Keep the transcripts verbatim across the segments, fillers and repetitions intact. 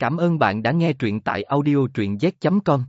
Cảm ơn bạn đã nghe truyện tại audio truyện z chấm com.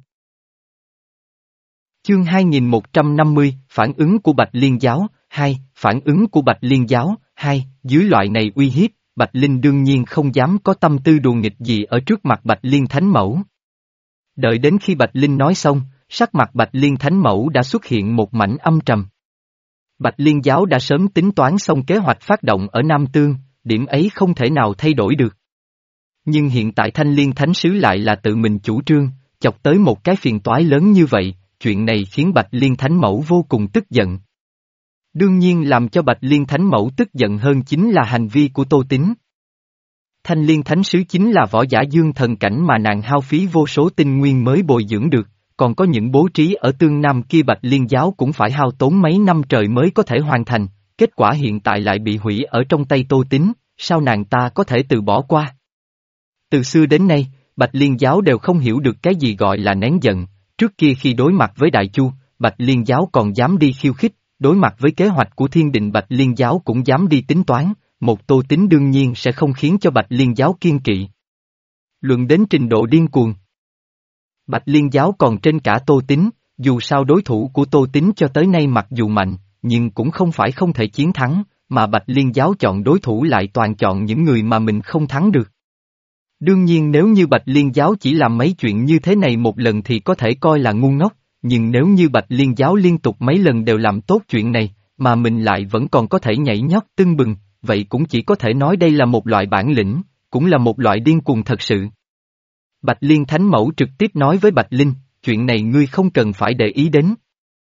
Chương hai nghìn một trăm năm mươi, Phản ứng của Bạch Liên Giáo, hai, Phản ứng của Bạch Liên Giáo, hai, dưới loại này uy hiếp, Bạch Linh đương nhiên không dám có tâm tư đùa nghịch gì ở trước mặt Bạch Liên Thánh Mẫu. Đợi đến khi Bạch Linh nói xong, sắc mặt Bạch Liên Thánh Mẫu đã xuất hiện một mảnh âm trầm. Bạch Liên Giáo đã sớm tính toán xong kế hoạch phát động ở Nam Tương, điểm ấy không thể nào thay đổi được. Nhưng hiện tại Thanh Liên Thánh Sứ lại là tự mình chủ trương, chọc tới một cái phiền toái lớn như vậy, chuyện này khiến Bạch Liên Thánh Mẫu vô cùng tức giận. Đương nhiên làm cho Bạch Liên Thánh Mẫu tức giận hơn chính là hành vi của Tô Tín. Thanh Liên Thánh Sứ chính là võ giả dương thần cảnh mà nàng hao phí vô số tinh nguyên mới bồi dưỡng được, còn có những bố trí ở tương nam kia Bạch Liên Giáo cũng phải hao tốn mấy năm trời mới có thể hoàn thành, kết quả hiện tại lại bị hủy ở trong tay Tô Tín, sao nàng ta có thể từ bỏ qua? Từ xưa đến nay, Bạch Liên Giáo đều không hiểu được cái gì gọi là nén giận, trước kia khi đối mặt với Đại Chu, Bạch Liên Giáo còn dám đi khiêu khích, đối mặt với kế hoạch của Thiên Định Bạch Liên Giáo cũng dám đi tính toán, một Tô Tín đương nhiên sẽ không khiến cho Bạch Liên Giáo kiên kỵ. Luận đến trình độ điên cuồng, Bạch Liên Giáo còn trên cả Tô Tín, dù sao đối thủ của Tô Tín cho tới nay mặc dù mạnh, nhưng cũng không phải không thể chiến thắng, mà Bạch Liên Giáo chọn đối thủ lại toàn chọn những người mà mình không thắng được. Đương nhiên nếu như Bạch Liên Giáo chỉ làm mấy chuyện như thế này một lần thì có thể coi là ngu ngốc, nhưng nếu như Bạch Liên Giáo liên tục mấy lần đều làm tốt chuyện này, mà mình lại vẫn còn có thể nhảy nhót tưng bừng, vậy cũng chỉ có thể nói đây là một loại bản lĩnh, cũng là một loại điên cuồng thật sự. Bạch Liên Thánh Mẫu trực tiếp nói với Bạch Linh, chuyện này ngươi không cần phải để ý đến.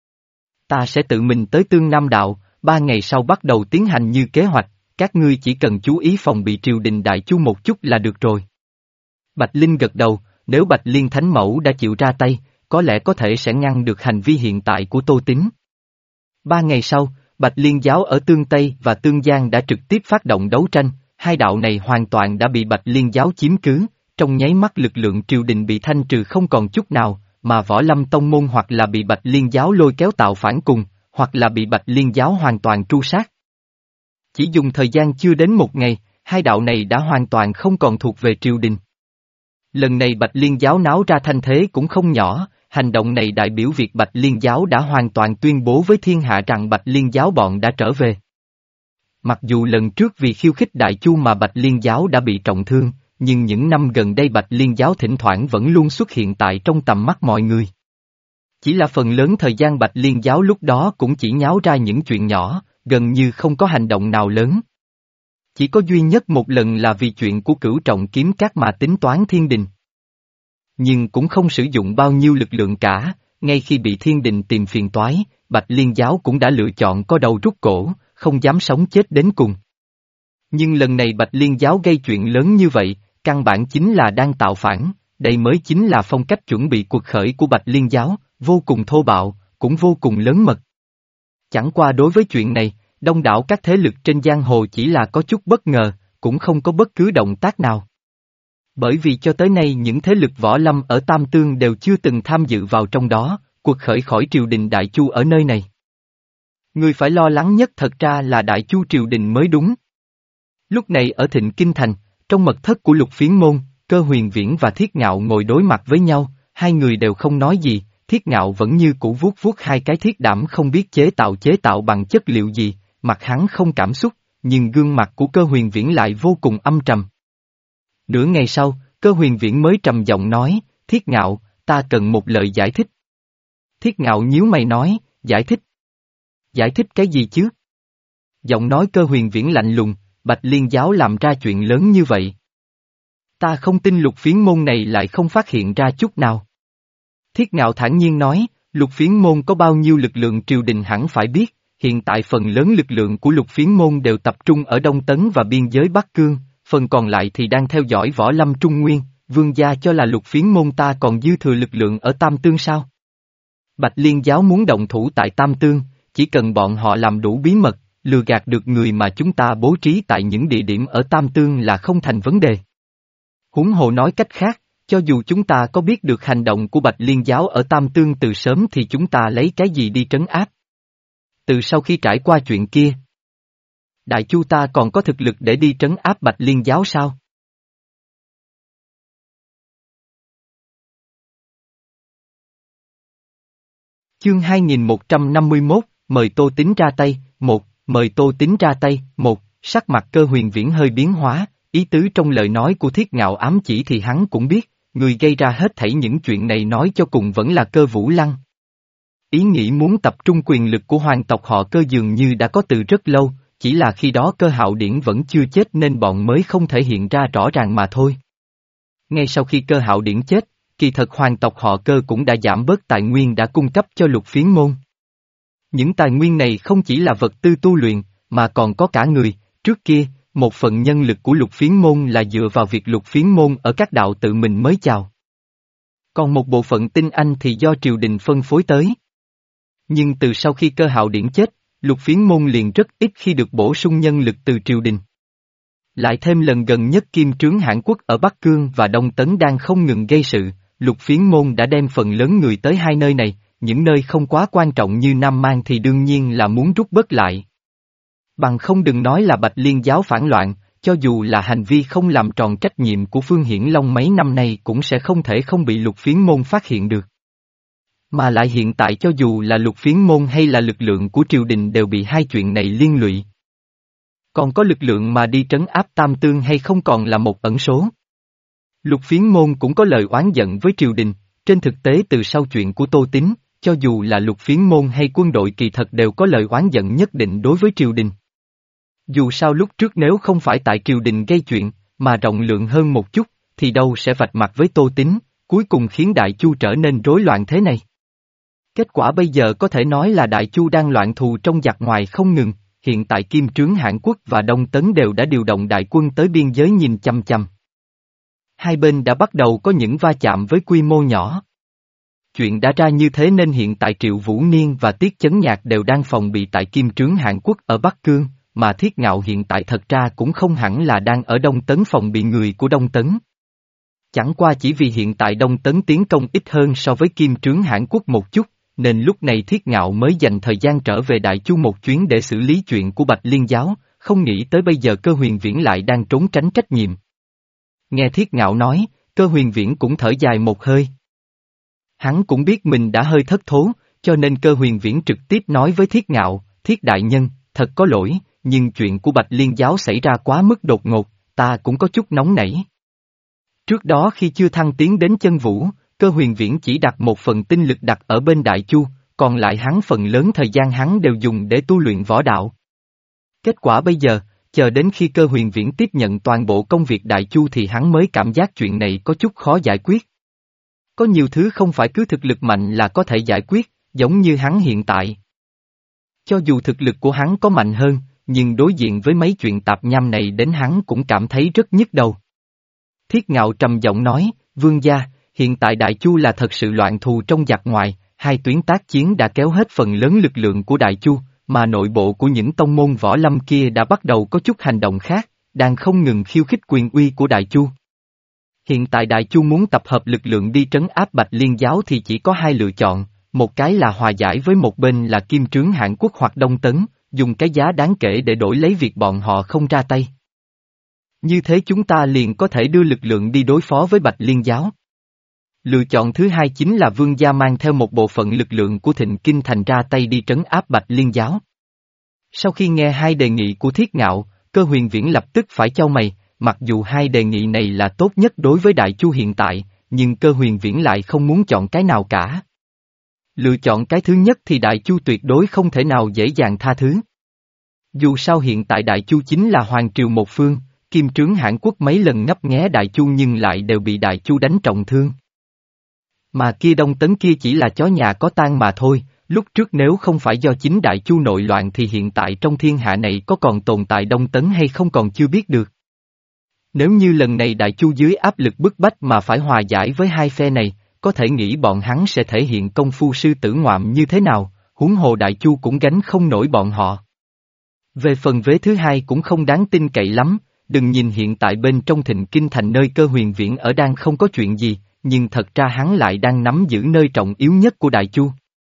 Ta sẽ tự mình tới Tương Nam Đạo, ba ngày sau bắt đầu tiến hành như kế hoạch, các ngươi chỉ cần chú ý phòng bị triều đình Đại Chu một chút là được rồi. Bạch Linh gật đầu, nếu Bạch Liên Thánh Mẫu đã chịu ra tay, có lẽ có thể sẽ ngăn được hành vi hiện tại của Tô Tín. Ba ngày sau, Bạch Liên Giáo ở Tương Tây và Tương Giang đã trực tiếp phát động đấu tranh, hai đạo này hoàn toàn đã bị Bạch Liên Giáo chiếm cứ, trong nháy mắt lực lượng triều đình bị thanh trừ không còn chút nào, mà Võ Lâm Tông Môn hoặc là bị Bạch Liên Giáo lôi kéo tạo phản cùng, hoặc là bị Bạch Liên Giáo hoàn toàn tru sát. Chỉ dùng thời gian chưa đến một ngày, hai đạo này đã hoàn toàn không còn thuộc về triều đình. Lần này Bạch Liên Giáo náo ra thanh thế cũng không nhỏ, hành động này đại biểu việc Bạch Liên Giáo đã hoàn toàn tuyên bố với thiên hạ rằng Bạch Liên Giáo bọn đã trở về. Mặc dù lần trước vì khiêu khích Đại Chu mà Bạch Liên Giáo đã bị trọng thương, nhưng những năm gần đây Bạch Liên Giáo thỉnh thoảng vẫn luôn xuất hiện tại trong tầm mắt mọi người. Chỉ là phần lớn thời gian Bạch Liên Giáo lúc đó cũng chỉ nháo ra những chuyện nhỏ, gần như không có hành động nào lớn. Chỉ có duy nhất một lần là vì chuyện của Cửu Trọng Kiếm Các mà tính toán Thiên Đình. Nhưng cũng không sử dụng bao nhiêu lực lượng cả, ngay khi bị Thiên Đình tìm phiền toái, Bạch Liên Giáo cũng đã lựa chọn co đầu rút cổ, không dám sống chết đến cùng. Nhưng lần này Bạch Liên Giáo gây chuyện lớn như vậy, căn bản chính là đang tạo phản, đây mới chính là phong cách chuẩn bị cuộc khởi của Bạch Liên Giáo, vô cùng thô bạo, cũng vô cùng lớn mật. Chẳng qua đối với chuyện này, đông đảo các thế lực trên giang hồ chỉ là có chút bất ngờ, cũng không có bất cứ động tác nào. Bởi vì cho tới nay những thế lực võ lâm ở Tam Tương đều chưa từng tham dự vào trong đó, cuộc khởi khỏi triều đình Đại Chu ở nơi này. Người phải lo lắng nhất thật ra là Đại Chu triều đình mới đúng. Lúc này ở Thịnh Kinh Thành, trong mật thất của Lục Phiến Môn, Cơ Huyền Viễn và Thiết Ngạo ngồi đối mặt với nhau, hai người đều không nói gì, Thiết Ngạo vẫn như cũ vuốt vuốt hai cái thiết đảm không biết chế tạo chế tạo bằng chất liệu gì, mặt hắn không cảm xúc, nhưng gương mặt của Cơ Huyền Viễn lại vô cùng âm trầm. Nửa ngày sau, Cơ Huyền Viễn mới trầm giọng nói, Thiết Ngạo, ta cần một lời giải thích. Thiết Ngạo nhíu mày nói, giải thích. Giải thích cái gì chứ? Giọng nói Cơ Huyền Viễn lạnh lùng, Bạch Liên Giáo làm ra chuyện lớn như vậy. Ta không tin Lục Phiến Môn này lại không phát hiện ra chút nào. Thiết Ngạo thản nhiên nói, Lục Phiến Môn có bao nhiêu lực lượng triều đình hẳn phải biết, hiện tại phần lớn lực lượng của Lục Phiến Môn đều tập trung ở Đông Tấn và biên giới Bắc Cương, phần còn lại thì đang theo dõi Võ Lâm Trung Nguyên, vương gia cho là Lục Phiến Môn ta còn dư thừa lực lượng ở Tam Tương sao? Bạch Liên Giáo muốn động thủ tại Tam Tương, chỉ cần bọn họ làm đủ bí mật, lừa gạt được người mà chúng ta bố trí tại những địa điểm ở Tam Tương là không thành vấn đề. Huống hồ nói cách khác, cho dù chúng ta có biết được hành động của Bạch Liên Giáo ở Tam Tương từ sớm thì chúng ta lấy cái gì đi trấn áp? Từ sau khi trải qua chuyện kia, Đại Chu ta còn có thực lực để đi trấn áp Bạch Liên Giáo sao? Chương hai nghìn một trăm năm mươi mốt, mời Tô Tín ra tay, một, mời Tô Tín ra tay, một, sắc mặt Cơ Huyền Viễn hơi biến hóa, ý tứ trong lời nói của Thiết Ngạo ám chỉ thì hắn cũng biết, người gây ra hết thảy những chuyện này nói cho cùng vẫn là Cơ Vũ Lăng. Ý nghĩ muốn tập trung quyền lực của hoàng tộc họ Cơ dường như đã có từ rất lâu, chỉ là khi đó Cơ Hạo Điển vẫn chưa chết nên bọn mới không thể hiện ra rõ ràng mà thôi. Ngay sau khi Cơ Hạo Điển chết, kỳ thật hoàng tộc họ Cơ cũng đã giảm bớt tài nguyên đã cung cấp cho Lục Phiến Môn. Những tài nguyên này không chỉ là vật tư tu luyện, mà còn có cả người, trước kia, một phần nhân lực của Lục Phiến Môn là dựa vào việc Lục Phiến Môn ở các đạo tự mình mới chào. Còn một bộ phận tinh anh thì do triều đình phân phối tới. Nhưng từ sau khi Cơ Hạo Điển chết, Lục Phiến Môn liền rất ít khi được bổ sung nhân lực từ triều đình. Lại thêm lần gần nhất Kim Trướng Hãn Quốc ở Bắc Cương và Đông Tấn đang không ngừng gây sự, Lục Phiến Môn đã đem phần lớn người tới hai nơi này, những nơi không quá quan trọng như Nam Mang thì đương nhiên là muốn rút bớt lại. Bằng không đừng nói là Bạch Liên giáo phản loạn, cho dù là hành vi không làm tròn trách nhiệm của Phương Hiển Long mấy năm nay cũng sẽ không thể không bị Lục Phiến Môn phát hiện được. Mà lại hiện tại cho dù là Lục Phiến Môn hay là lực lượng của triều đình đều bị hai chuyện này liên lụy. Còn có lực lượng mà đi trấn áp Tam Tương hay không còn là một ẩn số. Lục Phiến Môn cũng có lời oán giận với triều đình, trên thực tế từ sau chuyện của Tô Tín, cho dù là Lục Phiến Môn hay quân đội kỳ thật đều có lời oán giận nhất định đối với triều đình. Dù sao lúc trước nếu không phải tại triều đình gây chuyện, mà rộng lượng hơn một chút, thì đâu sẽ vạch mặt với Tô Tín, cuối cùng khiến Đại Chu trở nên rối loạn thế này. Kết quả bây giờ có thể nói là Đại Chu đang loạn thù trong giặc ngoài không ngừng, hiện tại Kim Trướng Hãn Quốc và Đông Tấn đều đã điều động đại quân tới biên giới nhìn chằm chằm. Hai bên đã bắt đầu có những va chạm với quy mô nhỏ. Chuyện đã ra như thế nên hiện tại Triệu Vũ Niên và Tiết Chấn Nhạc đều đang phòng bị tại Kim Trướng Hãn Quốc ở Bắc Cương, mà Thiết Ngạo hiện tại thật ra cũng không hẳn là đang ở Đông Tấn phòng bị người của Đông Tấn. Chẳng qua chỉ vì hiện tại Đông Tấn tiến công ít hơn so với Kim Trướng Hãn Quốc một chút, nên lúc này Thiết Ngạo mới dành thời gian trở về Đại Chu một chuyến để xử lý chuyện của Bạch Liên giáo, không nghĩ tới bây giờ Cơ Huyền Viễn lại đang trốn tránh trách nhiệm. Nghe Thiết Ngạo nói, Cơ Huyền Viễn cũng thở dài một hơi. Hắn cũng biết mình đã hơi thất thố, cho nên Cơ Huyền Viễn trực tiếp nói với Thiết Ngạo, Thiết đại nhân, thật có lỗi, nhưng chuyện của Bạch Liên giáo xảy ra quá mức đột ngột, ta cũng có chút nóng nảy. Trước đó khi chưa thăng tiến đến chân vũ, Cơ Huyền Viễn chỉ đặt một phần tinh lực đặt ở bên Đại Chu, còn lại hắn phần lớn thời gian hắn đều dùng để tu luyện võ đạo. Kết quả bây giờ, chờ đến khi Cơ Huyền Viễn tiếp nhận toàn bộ công việc Đại Chu thì hắn mới cảm giác chuyện này có chút khó giải quyết. Có nhiều thứ không phải cứ thực lực mạnh là có thể giải quyết, giống như hắn hiện tại. Cho dù thực lực của hắn có mạnh hơn, nhưng đối diện với mấy chuyện tạp nham này đến hắn cũng cảm thấy rất nhức đầu. Thiết Ngạo trầm giọng nói, vương gia, hiện tại Đại Chu là thật sự loạn thù trong giặc ngoài, hai tuyến tác chiến đã kéo hết phần lớn lực lượng của Đại Chu, mà nội bộ của những tông môn võ lâm kia đã bắt đầu có chút hành động khác, đang không ngừng khiêu khích quyền uy của Đại Chu. Hiện tại Đại Chu muốn tập hợp lực lượng đi trấn áp Bạch Liên giáo thì chỉ có hai lựa chọn, một cái là hòa giải với một bên là Kim Trướng Hãn Quốc hoặc Đông Tấn, dùng cái giá đáng kể để đổi lấy việc bọn họ không ra tay. Như thế chúng ta liền có thể đưa lực lượng đi đối phó với Bạch Liên giáo. Lựa chọn thứ hai chính là vương gia mang theo một bộ phận lực lượng của Thịnh Kinh Thành ra tay đi trấn áp Bạch Liên giáo. Sau khi nghe hai đề nghị của Thiết Ngạo, Cơ Huyền Viễn lập tức phải chau mày, mặc dù hai đề nghị này là tốt nhất đối với Đại Chu hiện tại, nhưng Cơ Huyền Viễn lại không muốn chọn cái nào cả. Lựa chọn cái thứ nhất thì Đại Chu tuyệt đối không thể nào dễ dàng tha thứ. Dù sao hiện tại Đại Chu chính là hoàng triều một phương, Kim Trướng Hãn Quốc mấy lần ngấp nghé Đại Chu nhưng lại đều bị Đại Chu đánh trọng thương. Mà kia Đông Tấn kia chỉ là chó nhà có tang mà thôi, lúc trước nếu không phải do chính Đại Chu nội loạn thì hiện tại trong thiên hạ này có còn tồn tại Đông Tấn hay không còn chưa biết được. Nếu như lần này Đại Chu dưới áp lực bức bách mà phải hòa giải với hai phe này, có thể nghĩ bọn hắn sẽ thể hiện công phu sư tử ngoạm như thế nào, huống hồ Đại Chu cũng gánh không nổi bọn họ. Về phần vế thứ hai cũng không đáng tin cậy lắm, đừng nhìn hiện tại bên trong Thịnh Kinh Thành nơi Cơ Huyền Viễn ở đang không có chuyện gì, nhưng thật ra hắn lại đang nắm giữ nơi trọng yếu nhất của Đại Chu.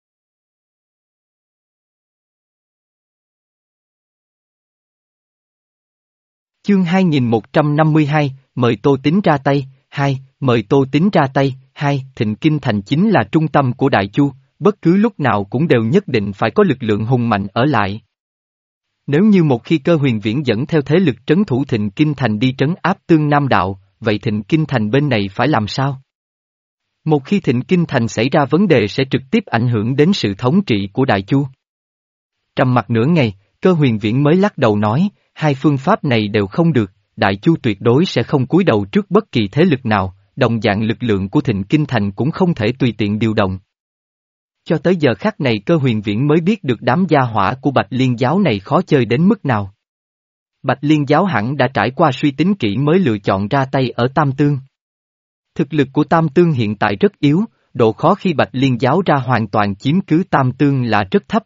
Chương hai nghìn một trăm năm mươi hai, mời Tô Tín ra tay, hai, mời Tô Tín ra tay, hai, Thịnh Kinh Thành chính là trung tâm của Đại Chu, bất cứ lúc nào cũng đều nhất định phải có lực lượng hùng mạnh ở lại. Nếu như một khi Cơ Huyền Viễn dẫn theo thế lực trấn thủ Thịnh Kinh Thành đi trấn áp Tương Nam Đạo, vậy Thịnh Kinh Thành bên này phải làm sao? Một khi Thịnh Kinh Thành xảy ra vấn đề sẽ trực tiếp ảnh hưởng đến sự thống trị của Đại Chu. Trầm mặc nửa ngày, Cơ Huyền Viễn mới lắc đầu nói, hai phương pháp này đều không được, Đại Chu tuyệt đối sẽ không cúi đầu trước bất kỳ thế lực nào, đồng dạng lực lượng của Thịnh Kinh Thành cũng không thể tùy tiện điều động. Cho tới giờ khắc này Cơ Huyền Viễn mới biết được đám gia hỏa của Bạch Liên giáo này khó chơi đến mức nào. Bạch Liên giáo hẳn đã trải qua suy tính kỹ mới lựa chọn ra tay ở Tam Tương. Thực lực của Tam Tương hiện tại rất yếu, độ khó khi Bạch Liên giáo ra hoàn toàn chiếm cứ Tam Tương là rất thấp.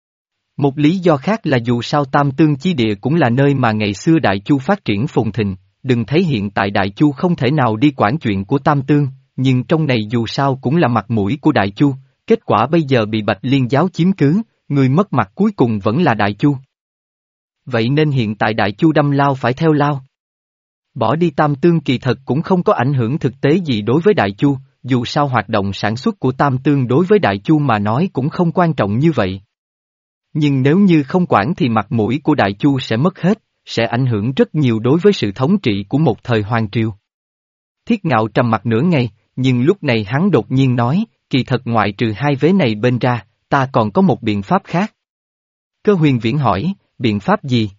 Một lý do khác là dù sao Tam Tương chi địa cũng là nơi mà ngày xưa Đại Chu phát triển phồn thịnh, đừng thấy hiện tại Đại Chu không thể nào đi quản chuyện của Tam Tương, nhưng trong này dù sao cũng là mặt mũi của Đại Chu, kết quả bây giờ bị Bạch Liên giáo chiếm cứ, người mất mặt cuối cùng vẫn là Đại Chu. Vậy nên hiện tại Đại Chu đâm lao phải theo lao. Bỏ đi Tam Tương kỳ thật cũng không có ảnh hưởng thực tế gì đối với Đại Chu, dù sao hoạt động sản xuất của Tam Tương đối với Đại Chu mà nói cũng không quan trọng như vậy. Nhưng nếu như không quản thì mặt mũi của Đại Chu sẽ mất hết, sẽ ảnh hưởng rất nhiều đối với sự thống trị của một thời hoàng triều. Thiết Ngạo trầm mặt nửa ngày, nhưng lúc này hắn đột nhiên nói, kỳ thật ngoại trừ hai vế này bên ra, ta còn có một biện pháp khác. Cơ Huyền Viễn hỏi, biện pháp gì?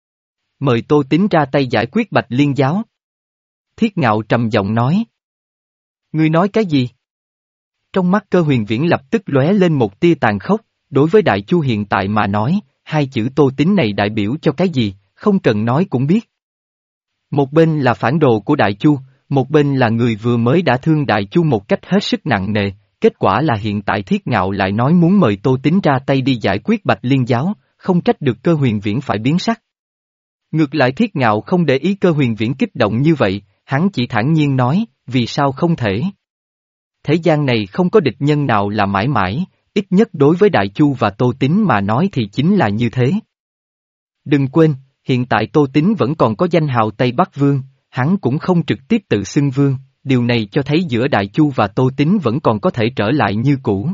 Mời Tô Tín ra tay giải quyết Bạch Liên giáo. Thiết Ngạo trầm giọng nói. Ngươi nói cái gì? Trong mắt Cơ Huyền Viễn lập tức lóe lên một tia tàn khốc, đối với Đại Chu hiện tại mà nói, hai chữ Tô Tín này đại biểu cho cái gì, không cần nói cũng biết. Một bên là phản đồ của Đại Chu, một bên là người vừa mới đã thương Đại Chu một cách hết sức nặng nề, kết quả là hiện tại Thiết Ngạo lại nói muốn mời Tô Tín ra tay đi giải quyết Bạch Liên giáo, không trách được Cơ Huyền Viễn phải biến sắc. Ngược lại Thiết Ngạo không để ý Cơ Huyền Viễn kích động như vậy, hắn chỉ thản nhiên nói, vì sao không thể? Thế gian này không có địch nhân nào là mãi mãi, ít nhất đối với Đại Chu và Tô Tín mà nói thì chính là như thế. Đừng quên, hiện tại Tô Tín vẫn còn có danh hào Tây Bắc Vương, hắn cũng không trực tiếp tự xưng vương, điều này cho thấy giữa Đại Chu và Tô Tín vẫn còn có thể trở lại như cũ.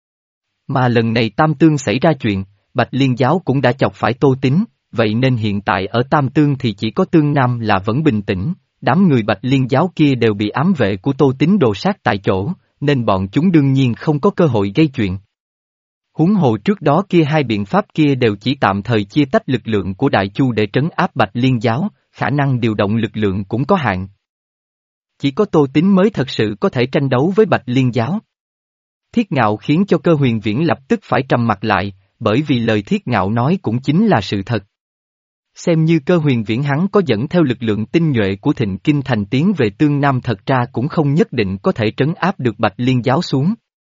Mà lần này Tam Tương xảy ra chuyện, Bạch Liên giáo cũng đã chọc phải Tô Tín, vậy nên hiện tại ở Tam Tương thì chỉ có Tương Nam là vẫn bình tĩnh, đám người Bạch Liên giáo kia đều bị ám vệ của Tô Tín đồ sát tại chỗ, nên bọn chúng đương nhiên không có cơ hội gây chuyện. Huống hồ trước đó kia hai biện pháp kia đều chỉ tạm thời chia tách lực lượng của Đại Chu để trấn áp Bạch Liên giáo, khả năng điều động lực lượng cũng có hạn. Chỉ có Tô Tín mới thật sự có thể tranh đấu với Bạch Liên giáo. Thiết Ngạo khiến cho Cơ Huyền Viễn lập tức phải trầm mặt lại, bởi vì lời Thiết Ngạo nói cũng chính là sự thật. Xem như Cơ Huyền Viễn hắn có dẫn theo lực lượng tinh nhuệ của Thịnh Kinh Thành tiến về Tương Nam thật ra cũng không nhất định có thể trấn áp được Bạch Liên giáo xuống.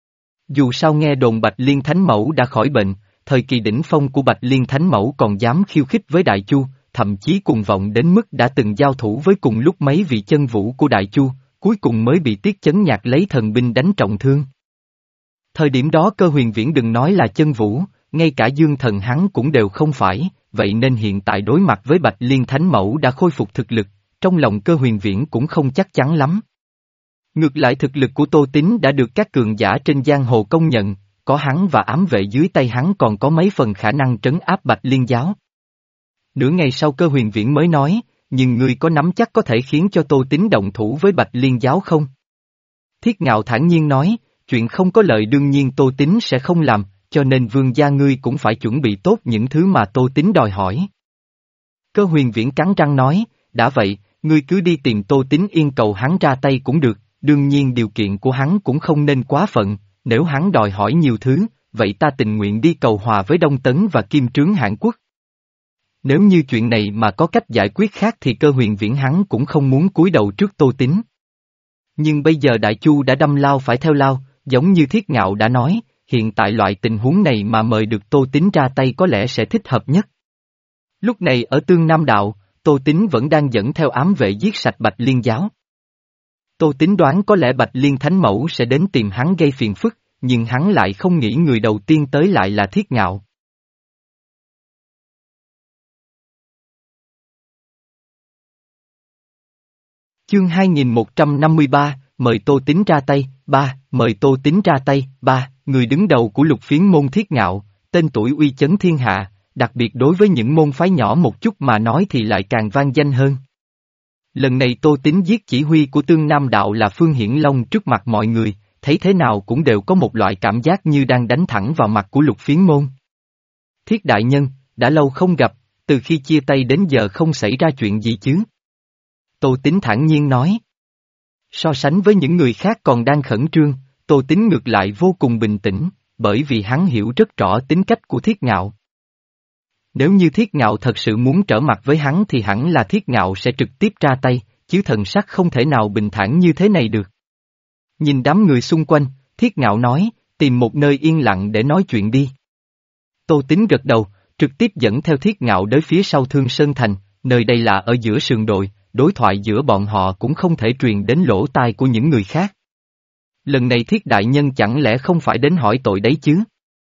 Dù sao nghe đồn Bạch Liên Thánh Mẫu đã khỏi bệnh, thời kỳ đỉnh phong của Bạch Liên Thánh Mẫu còn dám khiêu khích với Đại Chu, thậm chí cuồng vọng đến mức đã từng giao thủ với cùng lúc mấy vị chân vũ của Đại Chu, cuối cùng mới bị Tiết Chấn Nhạc lấy thần binh đánh trọng thương. Thời điểm đó Cơ Huyền Viễn đừng nói là chân vũ, ngay cả dương thần hắn cũng đều không phải, vậy nên hiện tại đối mặt với Bạch Liên Thánh Mẫu đã khôi phục thực lực, trong lòng Cơ Huyền Viễn cũng không chắc chắn lắm. Ngược lại thực lực của Tô Tín đã được các cường giả trên giang hồ công nhận, có hắn và ám vệ dưới tay hắn còn có mấy phần khả năng trấn áp Bạch Liên giáo. Nửa ngày sau Cơ Huyền Viễn mới nói, nhưng ngươi có nắm chắc có thể khiến cho Tô Tín động thủ với Bạch Liên giáo không? Thiết Ngạo thản nhiên nói, chuyện không có lợi đương nhiên Tô Tín sẽ không làm, cho nên vương gia ngươi cũng phải chuẩn bị tốt những thứ mà Tô Tín đòi hỏi. Cơ Huyền Viễn cắn răng nói, đã vậy, ngươi cứ đi tìm Tô Tín yên cầu hắn ra tay cũng được, đương nhiên điều kiện của hắn cũng không nên quá phận, nếu hắn đòi hỏi nhiều thứ, vậy ta tình nguyện đi cầu hòa với Đông Tấn và Kim Trướng Hãn Quốc. Nếu như chuyện này mà có cách giải quyết khác thì Cơ Huyền Viễn hắn cũng không muốn cúi đầu trước Tô Tín. Nhưng bây giờ Đại Chu đã đâm lao phải theo lao, giống như Thiết Ngạo đã nói, hiện tại loại tình huống này mà mời được Tô Tín ra tay có lẽ sẽ thích hợp nhất. Lúc này ở Tương Nam Đạo, Tô Tín vẫn đang dẫn theo ám vệ giết sạch Bạch Liên giáo. Tô Tín đoán có lẽ Bạch Liên Thánh Mẫu sẽ đến tìm hắn gây phiền phức, nhưng hắn lại không nghĩ người đầu tiên tới lại là Thiết Ngạo. Chương hai nghìn một trăm năm mươi ba, mời Tô Tín ra tay, ba, mời Tô Tín ra tay, ba, người đứng đầu của lục phiến môn Thiết Ngạo, tên tuổi uy chấn thiên hạ, đặc biệt đối với những môn phái nhỏ một chút mà nói thì lại càng vang danh hơn. Lần này Tô Tín giết chỉ huy của Tương Nam Đạo là Phương Hiển Long trước mặt mọi người, thấy thế nào cũng đều có một loại cảm giác như đang đánh thẳng vào mặt của lục phiến môn. Thiết đại nhân, đã lâu không gặp, từ khi chia tay đến giờ không xảy ra chuyện gì chứ? Tô Tín thản nhiên nói. So sánh với những người khác còn đang khẩn trương, Tô Tín ngược lại vô cùng bình tĩnh, bởi vì hắn hiểu rất rõ tính cách của Thiết Ngạo. Nếu như Thiết Ngạo thật sự muốn trở mặt với hắn thì hẳn là Thiết Ngạo sẽ trực tiếp ra tay, chứ thần sắc không thể nào bình thản như thế này được. Nhìn đám người xung quanh, Thiết Ngạo nói, tìm một nơi yên lặng để nói chuyện đi. Tô Tín gật đầu, trực tiếp dẫn theo Thiết Ngạo đến phía sau Thương Sơn Thành, nơi đây là ở giữa sườn đồi, đối thoại giữa bọn họ cũng không thể truyền đến lỗ tai của những người khác. Lần này Thiết đại nhân chẳng lẽ không phải đến hỏi tội đấy chứ?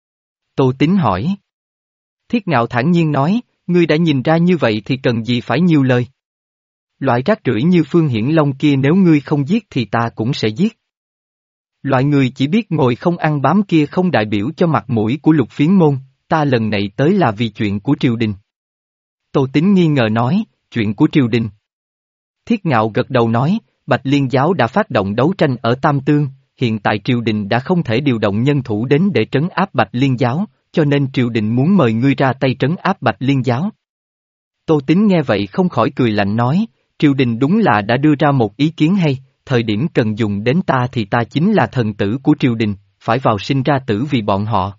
Tô Tín hỏi. Thiết Ngạo thản nhiên nói, ngươi đã nhìn ra như vậy thì cần gì phải nhiều lời. Loại rác rưởi như Phương Hiển Long kia nếu ngươi không giết thì ta cũng sẽ giết. Loại người chỉ biết ngồi không ăn bám kia không đại biểu cho mặt mũi của lục phiến môn, ta lần này tới là vì chuyện của triều đình. Tô Tín nghi ngờ nói, chuyện của triều đình. Thiết Ngạo gật đầu nói, Bạch Liên giáo đã phát động đấu tranh ở Tam Tương, hiện tại triều đình đã không thể điều động nhân thủ đến để trấn áp Bạch Liên giáo, cho nên triều đình muốn mời ngươi ra tay trấn áp Bạch Liên giáo. Tô Tín nghe vậy không khỏi cười lạnh nói, triều đình đúng là đã đưa ra một ý kiến hay, thời điểm cần dùng đến ta thì ta chính là thần tử của triều đình, phải vào sinh ra tử vì bọn họ.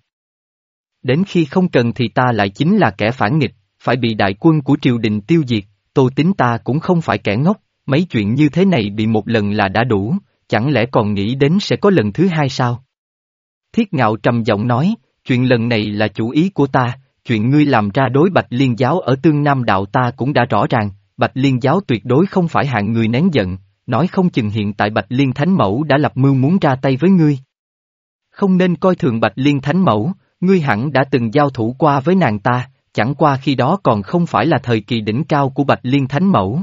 Đến khi không cần thì ta lại chính là kẻ phản nghịch, phải bị đại quân của triều đình tiêu diệt, Tô Tín ta cũng không phải kẻ ngốc, mấy chuyện như thế này bị một lần là đã đủ, chẳng lẽ còn nghĩ đến sẽ có lần thứ hai sao? Thiết Ngạo trầm giọng nói, chuyện lần này là chủ ý của ta, chuyện ngươi làm ra đối Bạch Liên giáo ở Tương Nam Đạo ta cũng đã rõ ràng, Bạch Liên giáo tuyệt đối không phải hạng người nén giận, nói không chừng hiện tại Bạch Liên Thánh Mẫu đã lập mưu muốn ra tay với ngươi. Không nên coi thường Bạch Liên Thánh Mẫu, ngươi hẳn đã từng giao thủ qua với nàng ta, chẳng qua khi đó còn không phải là thời kỳ đỉnh cao của Bạch Liên Thánh Mẫu.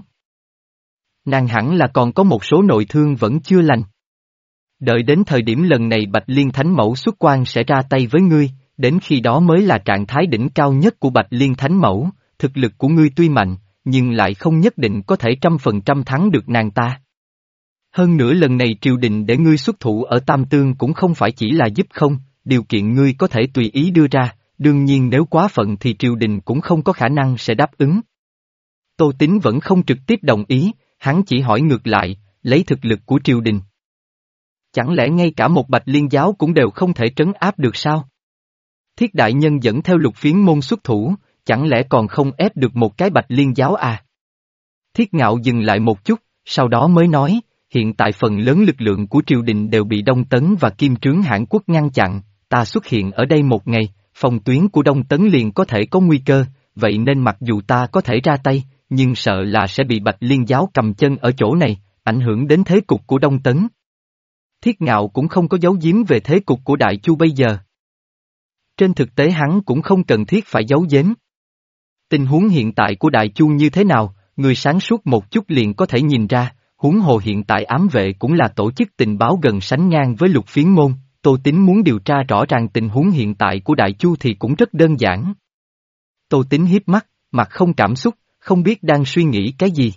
Nàng hẳn là còn có một số nội thương vẫn chưa lành. Đợi đến thời điểm lần này Bạch Liên Thánh Mẫu xuất quan sẽ ra tay với ngươi, đến khi đó mới là trạng thái đỉnh cao nhất của Bạch Liên Thánh Mẫu, thực lực của ngươi tuy mạnh, nhưng lại không nhất định có thể trăm phần trăm thắng được nàng ta. Hơn nữa lần này triều đình để ngươi xuất thủ ở Tam Tương cũng không phải chỉ là giúp không, điều kiện ngươi có thể tùy ý đưa ra, đương nhiên nếu quá phận thì triều đình cũng không có khả năng sẽ đáp ứng. Tô Tín vẫn không trực tiếp đồng ý, hắn chỉ hỏi ngược lại, lấy thực lực của triều đình. Chẳng lẽ ngay cả một Bạch Liên giáo cũng đều không thể trấn áp được sao? Thiết đại nhân dẫn theo lục phiến môn xuất thủ, chẳng lẽ còn không ép được một cái Bạch Liên giáo à? Thiết Ngạo dừng lại một chút, sau đó mới nói, hiện tại phần lớn lực lượng của triều đình đều bị Đông Tấn và Kim Trướng Hãn Quốc ngăn chặn, ta xuất hiện ở đây một ngày, phòng tuyến của Đông Tấn liền có thể có nguy cơ, vậy nên mặc dù ta có thể ra tay, nhưng sợ là sẽ bị Bạch Liên giáo cầm chân ở chỗ này, ảnh hưởng đến thế cục của Đông Tấn. Thiết Ngạo cũng không có giấu giếm về thế cục của Đại Chu bây giờ. Trên thực tế hắn cũng không cần thiết phải giấu giếm. Tình huống hiện tại của Đại Chu như thế nào, người sáng suốt một chút liền có thể nhìn ra, huống hồ hiện tại ám vệ cũng là tổ chức tình báo gần sánh ngang với lục phiến môn, Tô Tín muốn điều tra rõ ràng tình huống hiện tại của Đại Chu thì cũng rất đơn giản. Tô Tín hiếp mắt, mặt không cảm xúc, không biết đang suy nghĩ cái gì.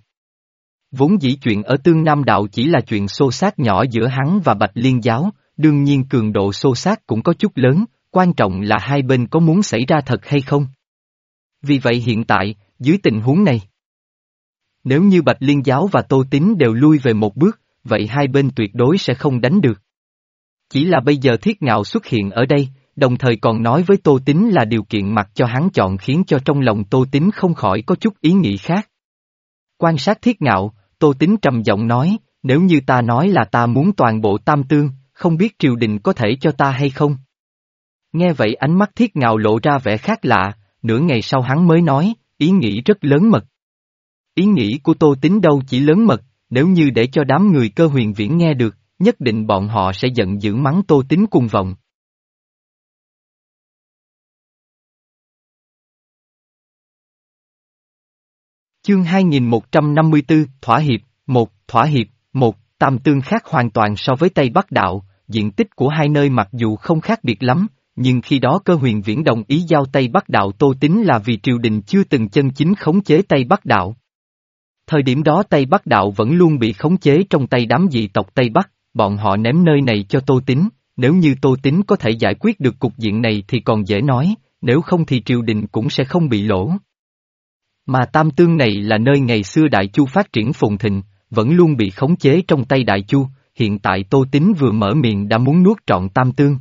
Vốn dĩ chuyện ở Tương Nam Đạo chỉ là chuyện xô xát nhỏ giữa hắn và Bạch Liên giáo, đương nhiên cường độ xô xát cũng có chút lớn, quan trọng là hai bên có muốn xảy ra thật hay không. Vì vậy hiện tại, dưới tình huống này, nếu như Bạch Liên giáo và Tô Tín đều lui về một bước, vậy hai bên tuyệt đối sẽ không đánh được. Chỉ là bây giờ Thiết Ngạo xuất hiện ở đây, đồng thời còn nói với Tô Tín là điều kiện mặc cho hắn chọn khiến cho trong lòng Tô Tín không khỏi có chút ý nghĩ khác. Quan sát Thiết Ngạo, Tô Tín trầm giọng nói, nếu như ta nói là ta muốn toàn bộ Tam Tương, không biết triều đình có thể cho ta hay không? Nghe vậy ánh mắt Thiết Ngạo lộ ra vẻ khác lạ, nửa ngày sau hắn mới nói, ý nghĩ rất lớn mật. Ý nghĩ của Tô Tín đâu chỉ lớn mật, nếu như để cho đám người Cơ Huyền Viễn nghe được, nhất định bọn họ sẽ giận dữ mắng Tô Tín cuồng vọng. Chương hai nghìn một trăm năm mươi tư, Thỏa hiệp, một, Thỏa hiệp, một, Tam Tương khác hoàn toàn so với Tây Bắc Đạo, diện tích của hai nơi mặc dù không khác biệt lắm, nhưng khi đó Cơ Huyền Viễn đồng ý giao Tây Bắc Đạo Tô Tín là vì triều đình chưa từng chân chính khống chế Tây Bắc Đạo. Thời điểm đó Tây Bắc Đạo vẫn luôn bị khống chế trong tay đám dị tộc Tây Bắc, bọn họ ném nơi này cho Tô Tín, nếu như Tô Tín có thể giải quyết được cục diện này thì còn dễ nói, nếu không thì triều đình cũng sẽ không bị lỗ. Mà Tam Tương này là nơi ngày xưa Đại Chu phát triển phồn thịnh, vẫn luôn bị khống chế trong tay Đại Chu, hiện tại Tô Tín vừa mở miệng đã muốn nuốt trọn Tam Tương.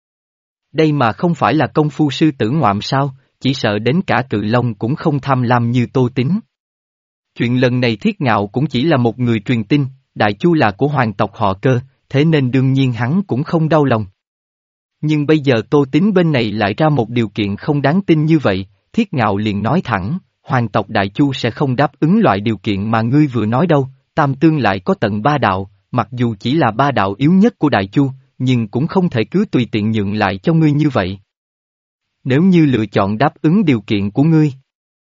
Đây mà không phải là công phu sư tử ngoạm sao, chỉ sợ đến cả Cự Long cũng không tham lam như Tô Tín. Chuyện lần này Thiết Ngạo cũng chỉ là một người truyền tin, Đại Chu là của hoàng tộc họ Cơ, thế nên đương nhiên hắn cũng không đau lòng. Nhưng bây giờ Tô Tín bên này lại ra một điều kiện không đáng tin như vậy, Thiết Ngạo liền nói thẳng, hoàng tộc Đại Chu sẽ không đáp ứng loại điều kiện mà ngươi vừa nói đâu, Tam Tương lại có tận ba đạo, mặc dù chỉ là ba đạo yếu nhất của Đại Chu, nhưng cũng không thể cứ tùy tiện nhượng lại cho ngươi như vậy. Nếu như lựa chọn đáp ứng điều kiện của ngươi,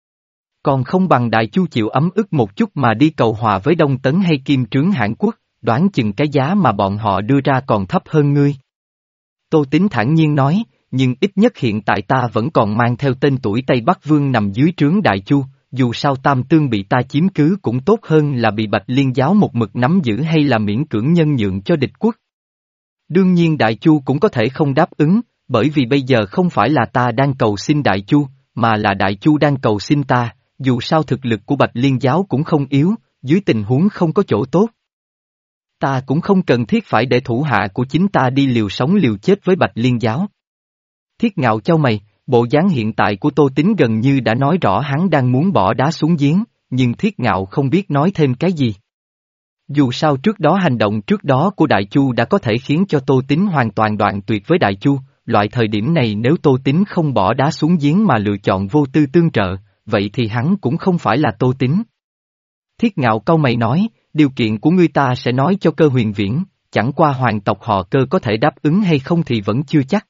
còn không bằng Đại Chu chịu ấm ức một chút mà đi cầu hòa với Đông Tấn hay Kim Trướng Hãn Quốc, đoán chừng cái giá mà bọn họ đưa ra còn thấp hơn ngươi. Tô Tín thản nhiên nói, nhưng ít nhất hiện tại ta vẫn còn mang theo tên tuổi Tây Bắc Vương nằm dưới trướng Đại Chu, dù sao Tam Tương bị ta chiếm cứ cũng tốt hơn là bị Bạch Liên giáo một mực nắm giữ hay là miễn cưỡng nhân nhượng cho địch quốc. Đương nhiên Đại Chu cũng có thể không đáp ứng, bởi vì bây giờ không phải là ta đang cầu xin Đại Chu, mà là Đại Chu đang cầu xin ta, dù sao thực lực của Bạch Liên giáo cũng không yếu, dưới tình huống không có chỗ tốt. Ta cũng không cần thiết phải để thủ hạ của chính ta đi liều sống liều chết với Bạch Liên giáo. Thiết Ngạo chau mày, bộ dáng hiện tại của Tô Tín gần như đã nói rõ hắn đang muốn bỏ đá xuống giếng, nhưng Thiết Ngạo không biết nói thêm cái gì. Dù sao trước đó hành động trước đó của Đại Chu đã có thể khiến cho Tô Tín hoàn toàn đoạn tuyệt với Đại Chu, loại thời điểm này nếu Tô Tín không bỏ đá xuống giếng mà lựa chọn vô tư tương trợ, vậy thì hắn cũng không phải là Tô Tín. Thiết Ngạo cau mày nói, điều kiện của ngươi ta sẽ nói cho Cơ Huyền Viễn, chẳng qua hoàng tộc họ Cơ có thể đáp ứng hay không thì vẫn chưa chắc.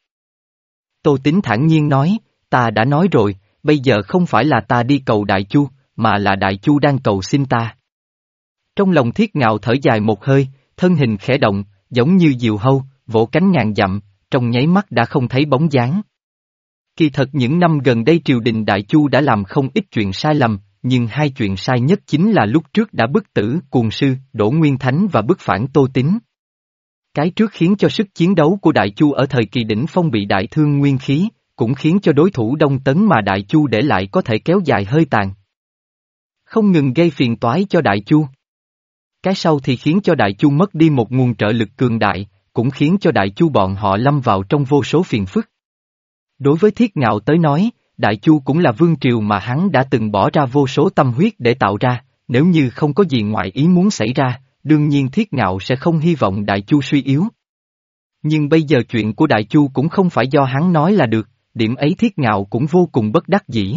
Tô Tín thản nhiên nói, ta đã nói rồi, bây giờ không phải là ta đi cầu Đại Chu, mà là Đại Chu đang cầu xin ta. Trong lòng Thiết Ngạo thở dài một hơi, thân hình khẽ động, giống như diều hâu, vỗ cánh ngàn dặm, trong nháy mắt đã không thấy bóng dáng. Kỳ thật những năm gần đây triều đình Đại Chu đã làm không ít chuyện sai lầm, nhưng hai chuyện sai nhất chính là lúc trước đã bức tử Cuồng Sư, Đỗ Nguyên Thánh và bức phản Tô Tín. Cái trước khiến cho sức chiến đấu của Đại Chu ở thời kỳ đỉnh phong bị đại thương nguyên khí, cũng khiến cho đối thủ Đông Tấn mà Đại Chu để lại có thể kéo dài hơi tàn. Không ngừng gây phiền toái cho Đại Chu. Cái sau thì khiến cho Đại Chu mất đi một nguồn trợ lực cường đại, cũng khiến cho Đại Chu bọn họ lâm vào trong vô số phiền phức. Đối với Thiết Ngạo tới nói, Đại Chu cũng là vương triều mà hắn đã từng bỏ ra vô số tâm huyết để tạo ra, nếu như không có gì ngoại ý muốn xảy ra, đương nhiên Thiết Ngạo sẽ không hy vọng Đại Chu suy yếu. Nhưng bây giờ chuyện của Đại Chu cũng không phải do hắn nói là được, điểm ấy Thiết Ngạo cũng vô cùng bất đắc dĩ.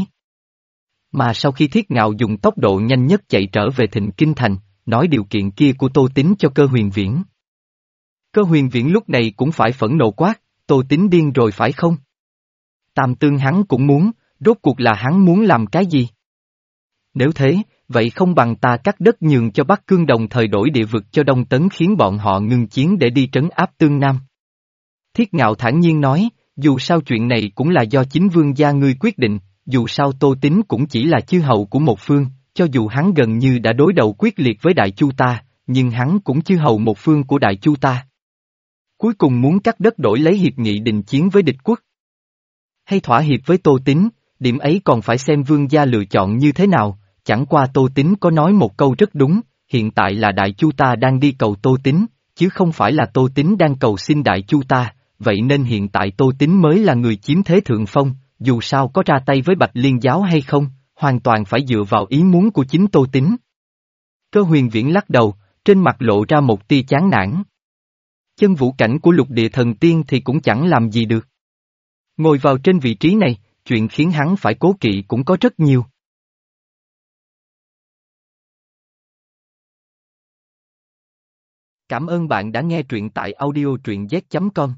Mà sau khi Thiết Ngạo dùng tốc độ nhanh nhất chạy trở về Thịnh Kinh Thành, nói điều kiện kia của Tô Tín cho Cơ Huyền Viễn. Cơ Huyền Viễn lúc này cũng phải phẫn nộ quát, Tô Tín điên rồi phải không? Tam Tương hắn cũng muốn, rốt cuộc là hắn muốn làm cái gì? Nếu thế, vậy không bằng ta cắt đất nhường cho Bắc Cương đồng thời đổi địa vực cho Đông Tấn khiến bọn họ ngưng chiến để đi trấn áp Tương Nam. Thiết Ngạo thản nhiên nói, dù sao chuyện này cũng là do chính vương gia ngươi quyết định, dù sao Tô Tín cũng chỉ là chư hầu của một phương, cho dù hắn gần như đã đối đầu quyết liệt với Đại Chu ta, nhưng hắn cũng chư hầu một phương của Đại Chu ta. Cuối cùng muốn cắt đất đổi lấy hiệp nghị đình chiến với địch quốc. Hay thỏa hiệp với Tô Tín, điểm ấy còn phải xem vương gia lựa chọn như thế nào, chẳng qua Tô Tín có nói một câu rất đúng, hiện tại là Đại Chu ta đang đi cầu Tô Tín, chứ không phải là Tô Tín đang cầu xin Đại Chu ta, vậy nên hiện tại Tô Tín mới là người chiếm thế thượng phong, dù sao có ra tay với Bạch Liên giáo hay không, hoàn toàn phải dựa vào ý muốn của chính Tô Tín. Cơ Huyền Viễn lắc đầu, trên mặt lộ ra một tia chán nản. Chân vũ cảnh của lục địa thần tiên thì cũng chẳng làm gì được. Ngồi vào trên vị trí này, chuyện khiến hắn phải cố kỵ cũng có rất nhiều. Cảm ơn bạn đã nghe truyện tại audio truyện z chấm com.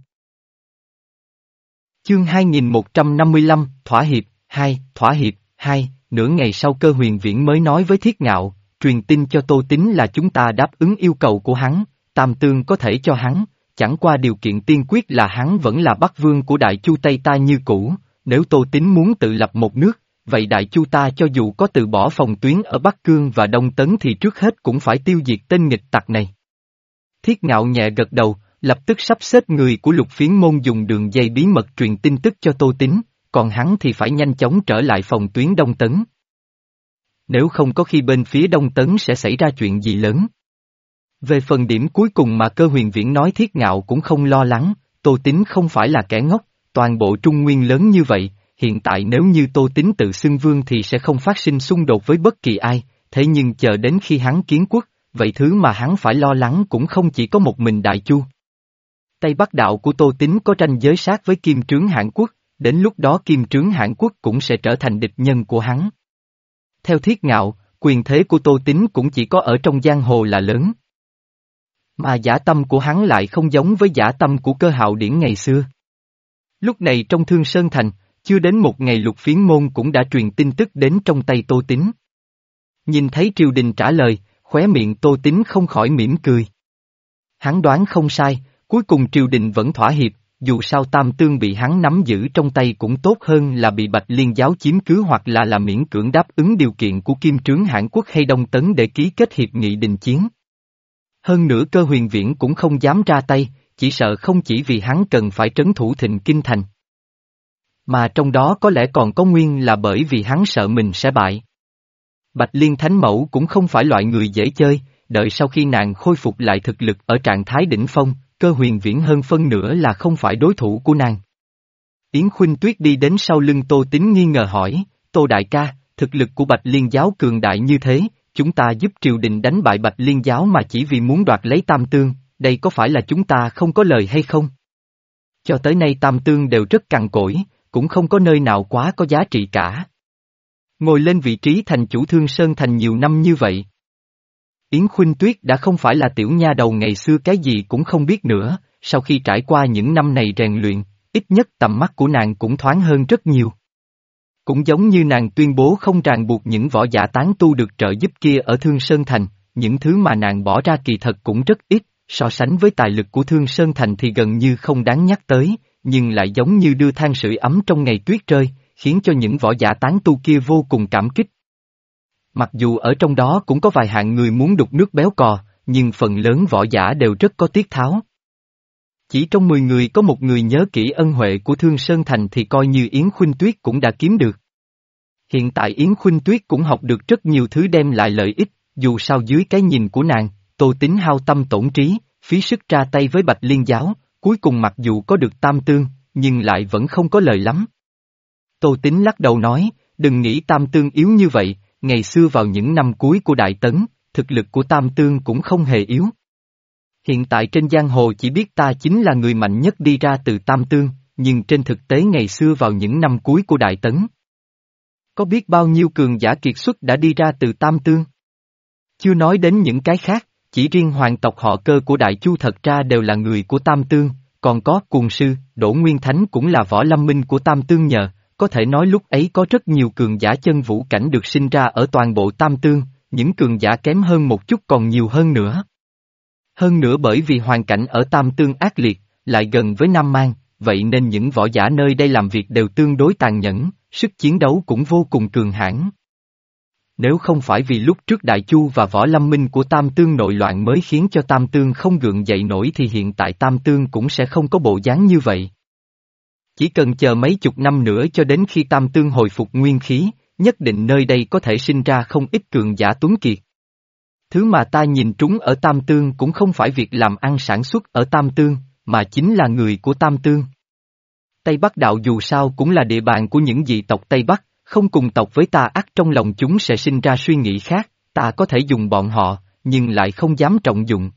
Chương hai nghìn một trăm năm mươi lăm, Thỏa hiệp, hai, Thỏa hiệp, hai, nửa ngày sau Cơ Huyền Viễn mới nói với Thiết Ngạo, truyền tin cho Tô Tín là chúng ta đáp ứng yêu cầu của hắn, Tam Tương có thể cho hắn, chẳng qua điều kiện tiên quyết là hắn vẫn là Bắc Vương của Đại Chu Tây ta như cũ, nếu Tô Tín muốn tự lập một nước, vậy Đại Chu ta cho dù có từ bỏ phòng tuyến ở Bắc Cương và Đông Tấn thì trước hết cũng phải tiêu diệt tên nghịch tặc này. Thiết Ngạo nhẹ gật đầu, lập tức sắp xếp người của Lục Phiến môn dùng đường dây bí mật truyền tin tức cho Tô Tín, còn hắn thì phải nhanh chóng trở lại phòng tuyến Đông Tấn. Nếu không có khi bên phía Đông Tấn sẽ xảy ra chuyện gì lớn. Về phần điểm cuối cùng mà Cơ Huyền Viễn nói Thiết Ngạo cũng không lo lắng, Tô Tín không phải là kẻ ngốc, toàn bộ Trung Nguyên lớn như vậy, hiện tại nếu như Tô Tín tự xưng vương thì sẽ không phát sinh xung đột với bất kỳ ai, thế nhưng chờ đến khi hắn kiến quốc, vậy thứ mà hắn phải lo lắng cũng không chỉ có một mình Đại Chu. Tây Bắc đạo của Tô Tín có tranh giới sát với Kim Trướng Hãn Quốc, đến lúc đó Kim Trướng Hãn Quốc cũng sẽ trở thành địch nhân của hắn. Theo Thiết Ngạo, quyền thế của Tô Tín cũng chỉ có ở trong giang hồ là lớn. Mà dã tâm của hắn lại không giống với dã tâm của Cơ Hạo Điển ngày xưa. Lúc này trong Thương Sơn Thành, chưa đến một ngày Lục Phiến môn cũng đã truyền tin tức đến trong tay Tô Tín. Nhìn thấy triều đình trả lời, khóe miệng Tô Tín không khỏi mỉm cười. Hắn đoán không sai, cuối cùng triều đình vẫn thỏa hiệp, dù sao Tam Tương bị hắn nắm giữ trong tay cũng tốt hơn là bị Bạch Liên giáo chiếm cứ hoặc là là miễn cưỡng đáp ứng điều kiện của Kim Trướng Hãn Quốc hay Đông Tấn để ký kết hiệp nghị đình chiến. Hơn nữa Cơ Huyền Viễn cũng không dám ra tay, chỉ sợ không chỉ vì hắn cần phải trấn thủ Thịnh Kinh Thành. Mà trong đó có lẽ còn có nguyên là bởi vì hắn sợ mình sẽ bại. Bạch Liên Thánh Mẫu cũng không phải loại người dễ chơi, đợi sau khi nàng khôi phục lại thực lực ở trạng thái đỉnh phong, Cơ Huyền Viễn hơn phân nửa là không phải đối thủ của nàng. Yến Khuynh Tuyết đi đến sau lưng Tô Tín nghi ngờ hỏi, Tô đại ca, thực lực của Bạch Liên giáo cường đại như thế, chúng ta giúp triều đình đánh bại Bạch Liên giáo mà chỉ vì muốn đoạt lấy Tam Tương, đây có phải là chúng ta không có lời hay không? Cho tới nay Tam Tương đều rất cằn cỗi, cũng không có nơi nào quá có giá trị cả. Ngồi lên vị trí thành chủ Thương Sơn Thành nhiều năm như vậy. Yến Khuynh Tuyết đã không phải là tiểu nha đầu ngày xưa cái gì cũng không biết nữa, sau khi trải qua những năm này rèn luyện, ít nhất tầm mắt của nàng cũng thoáng hơn rất nhiều. Cũng giống như nàng tuyên bố không ràng buộc những võ giả tán tu được trợ giúp kia ở Thương Sơn Thành, những thứ mà nàng bỏ ra kỳ thật cũng rất ít, so sánh với tài lực của Thương Sơn Thành thì gần như không đáng nhắc tới, nhưng lại giống như đưa than sưởi ấm trong ngày tuyết rơi, khiến cho những võ giả tán tu kia vô cùng cảm kích. Mặc dù ở trong đó cũng có vài hạng người muốn đục nước béo cò, nhưng phần lớn võ giả đều rất có tiết tháo. Chỉ trong mười người có một người nhớ kỹ ân huệ của Thương Sơn Thành thì coi như Yến Khuynh Tuyết cũng đã kiếm được. Hiện tại Yến Khuynh Tuyết cũng học được rất nhiều thứ đem lại lợi ích, dù sao dưới cái nhìn của nàng, Tô Tín hao tâm tổn trí, phí sức ra tay với Bạch Liên giáo, cuối cùng mặc dù có được Tam Tương, nhưng lại vẫn không có lời lắm. Tô Tín lắc đầu nói, đừng nghĩ Tam Tương yếu như vậy, ngày xưa vào những năm cuối của Đại Tấn, thực lực của Tam Tương cũng không hề yếu. Hiện tại trên giang hồ chỉ biết ta chính là người mạnh nhất đi ra từ Tam Tương, nhưng trên thực tế ngày xưa vào những năm cuối của Đại Tấn, có biết bao nhiêu cường giả kiệt xuất đã đi ra từ Tam Tương. Chưa nói đến những cái khác, chỉ riêng hoàng tộc họ Cơ của Đại Chu thật ra đều là người của Tam Tương, còn có Cuồng Sư, Đỗ Nguyên Thánh cũng là võ lâm minh của Tam Tương nhờ, có thể nói lúc ấy có rất nhiều cường giả chân vũ cảnh được sinh ra ở toàn bộ Tam Tương, những cường giả kém hơn một chút còn nhiều hơn nữa. Hơn nữa bởi vì hoàn cảnh ở Tam Tương ác liệt, lại gần với Nam Mang, vậy nên những võ giả nơi đây làm việc đều tương đối tàn nhẫn, sức chiến đấu cũng vô cùng cường hãn. Nếu không phải vì lúc trước Đại Chu và võ lâm minh của Tam Tương nội loạn mới khiến cho Tam Tương không gượng dậy nổi thì hiện tại Tam Tương cũng sẽ không có bộ dáng như vậy. Chỉ cần chờ mấy chục năm nữa cho đến khi Tam Tương hồi phục nguyên khí, nhất định nơi đây có thể sinh ra không ít cường giả tuấn kiệt. Thứ mà ta nhìn trúng ở Tam Tương cũng không phải việc làm ăn sản xuất ở Tam Tương, mà chính là người của Tam Tương. Tây Bắc đạo dù sao cũng là địa bàn của những dị tộc Tây Bắc, không cùng tộc với ta ắt trong lòng chúng sẽ sinh ra suy nghĩ khác, ta có thể dùng bọn họ, nhưng lại không dám trọng dụng.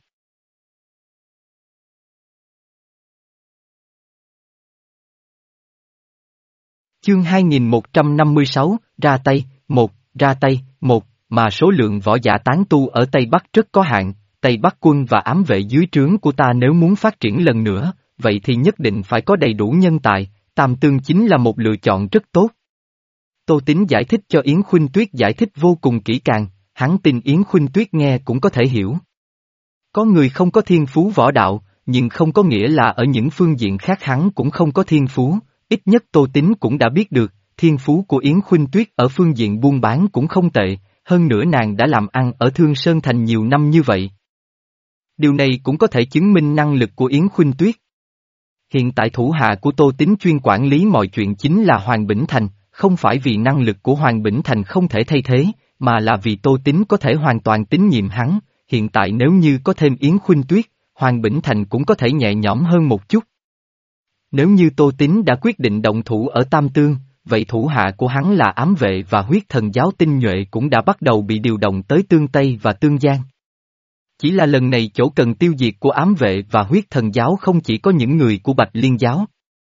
Chương hai nghìn một trăm năm mươi sáu, ra tay, một, ra tay, một, mà số lượng võ giả tán tu ở Tây Bắc rất có hạn, Tây Bắc quân và ám vệ dưới trướng của ta nếu muốn phát triển lần nữa, vậy thì nhất định phải có đầy đủ nhân tài, Tam Tương chính là một lựa chọn rất tốt. Tô Tín giải thích cho Yến Khuynh Tuyết giải thích vô cùng kỹ càng, hắn tin Yến Khuynh Tuyết nghe cũng có thể hiểu. Có người không có thiên phú võ đạo, nhưng không có nghĩa là ở những phương diện khác hắn cũng không có thiên phú, ít nhất Tô Tín cũng đã biết được, thiên phú của Yến Khuynh Tuyết ở phương diện buôn bán cũng không tệ, hơn nữa nàng đã làm ăn ở Thương Sơn Thành nhiều năm như vậy. Điều này cũng có thể chứng minh năng lực của Yến Khuynh Tuyết. Hiện tại thủ hạ của Tô Tín chuyên quản lý mọi chuyện chính là Hoàng Bỉnh Thành, không phải vì năng lực của Hoàng Bỉnh Thành không thể thay thế, mà là vì Tô Tín có thể hoàn toàn tín nhiệm hắn, hiện tại nếu như có thêm Yến Khuynh Tuyết, Hoàng Bỉnh Thành cũng có thể nhẹ nhõm hơn một chút. Nếu như Tô Tín đã quyết định động thủ ở Tam Tương, vậy thủ hạ của hắn là ám vệ và huyết thần giáo tinh nhuệ cũng đã bắt đầu bị điều động tới Tương Tây và Tương Giang. Chỉ là lần này chỗ cần tiêu diệt của ám vệ và huyết thần giáo không chỉ có những người của Bạch Liên giáo,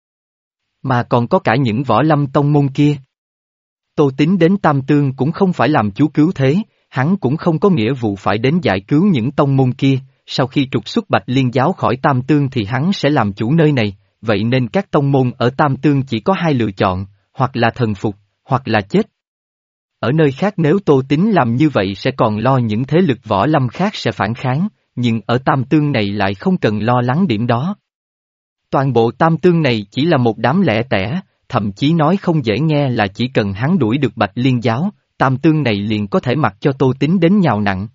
mà còn có cả những võ lâm tông môn kia. Tô Tín đến Tam Tương cũng không phải làm chú cứu thế, hắn cũng không có nghĩa vụ phải đến giải cứu những tông môn kia, sau khi trục xuất Bạch Liên giáo khỏi Tam Tương thì hắn sẽ làm chủ nơi này, vậy nên các tông môn ở Tam Tương chỉ có hai lựa chọn, hoặc là thần phục, hoặc là chết. Ở nơi khác nếu Tô Tín làm như vậy sẽ còn lo những thế lực võ lâm khác sẽ phản kháng, nhưng ở Tam Tương này lại không cần lo lắng điểm đó. Toàn bộ Tam Tương này chỉ là một đám lẻ tẻ, thậm chí nói không dễ nghe là chỉ cần hắn đuổi được Bạch Liên giáo, Tam Tương này liền có thể mặc cho Tô Tín đến nhào nặn.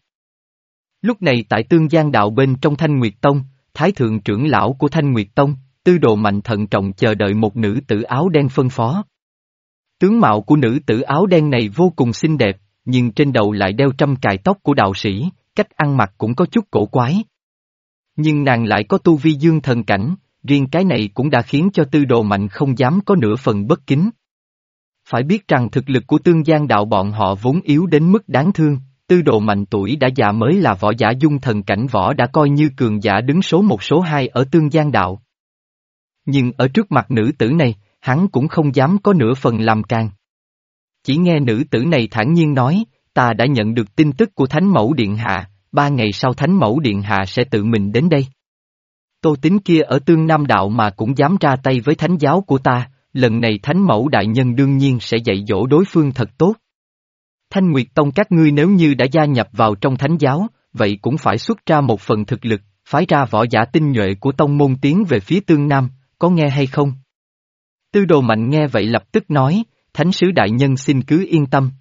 Lúc này tại Tương Giang đạo bên trong Thanh Nguyệt Tông, Thái thượng trưởng lão của Thanh Nguyệt Tông, Tư Đồ Mạnh thận trọng chờ đợi một nữ tử áo đen phân phó. Tướng mạo của nữ tử áo đen này vô cùng xinh đẹp, nhưng trên đầu lại đeo trâm cài tóc của đạo sĩ, cách ăn mặc cũng có chút cổ quái. Nhưng nàng lại có tu vi dương thần cảnh, riêng cái này cũng đã khiến cho Tư Đồ Mạnh không dám có nửa phần bất kính. Phải biết rằng thực lực của Tương Giang đạo bọn họ vốn yếu đến mức đáng thương, Tư Đồ Mạnh tuổi đã già mới là võ giả dung thần cảnh võ đã coi như cường giả đứng số một số hai ở Tương Giang đạo. Nhưng ở trước mặt nữ tử này, hắn cũng không dám có nửa phần làm càng. Chỉ nghe nữ tử này thản nhiên nói, ta đã nhận được tin tức của Thánh Mẫu Điện Hạ, ba ngày sau Thánh Mẫu Điện Hạ sẽ tự mình đến đây. Tô Tín kia ở Tương Nam đạo mà cũng dám ra tay với thánh giáo của ta, lần này Thánh Mẫu Đại Nhân đương nhiên sẽ dạy dỗ đối phương thật tốt. Thanh Nguyệt Tông các ngươi nếu như đã gia nhập vào trong thánh giáo, vậy cũng phải xuất ra một phần thực lực, phái ra võ giả tinh nhuệ của tông môn tiến về phía Tương Nam, có nghe hay không? Tư Đồ Mạnh nghe vậy lập tức nói, Thánh sứ đại nhân xin cứ yên tâm.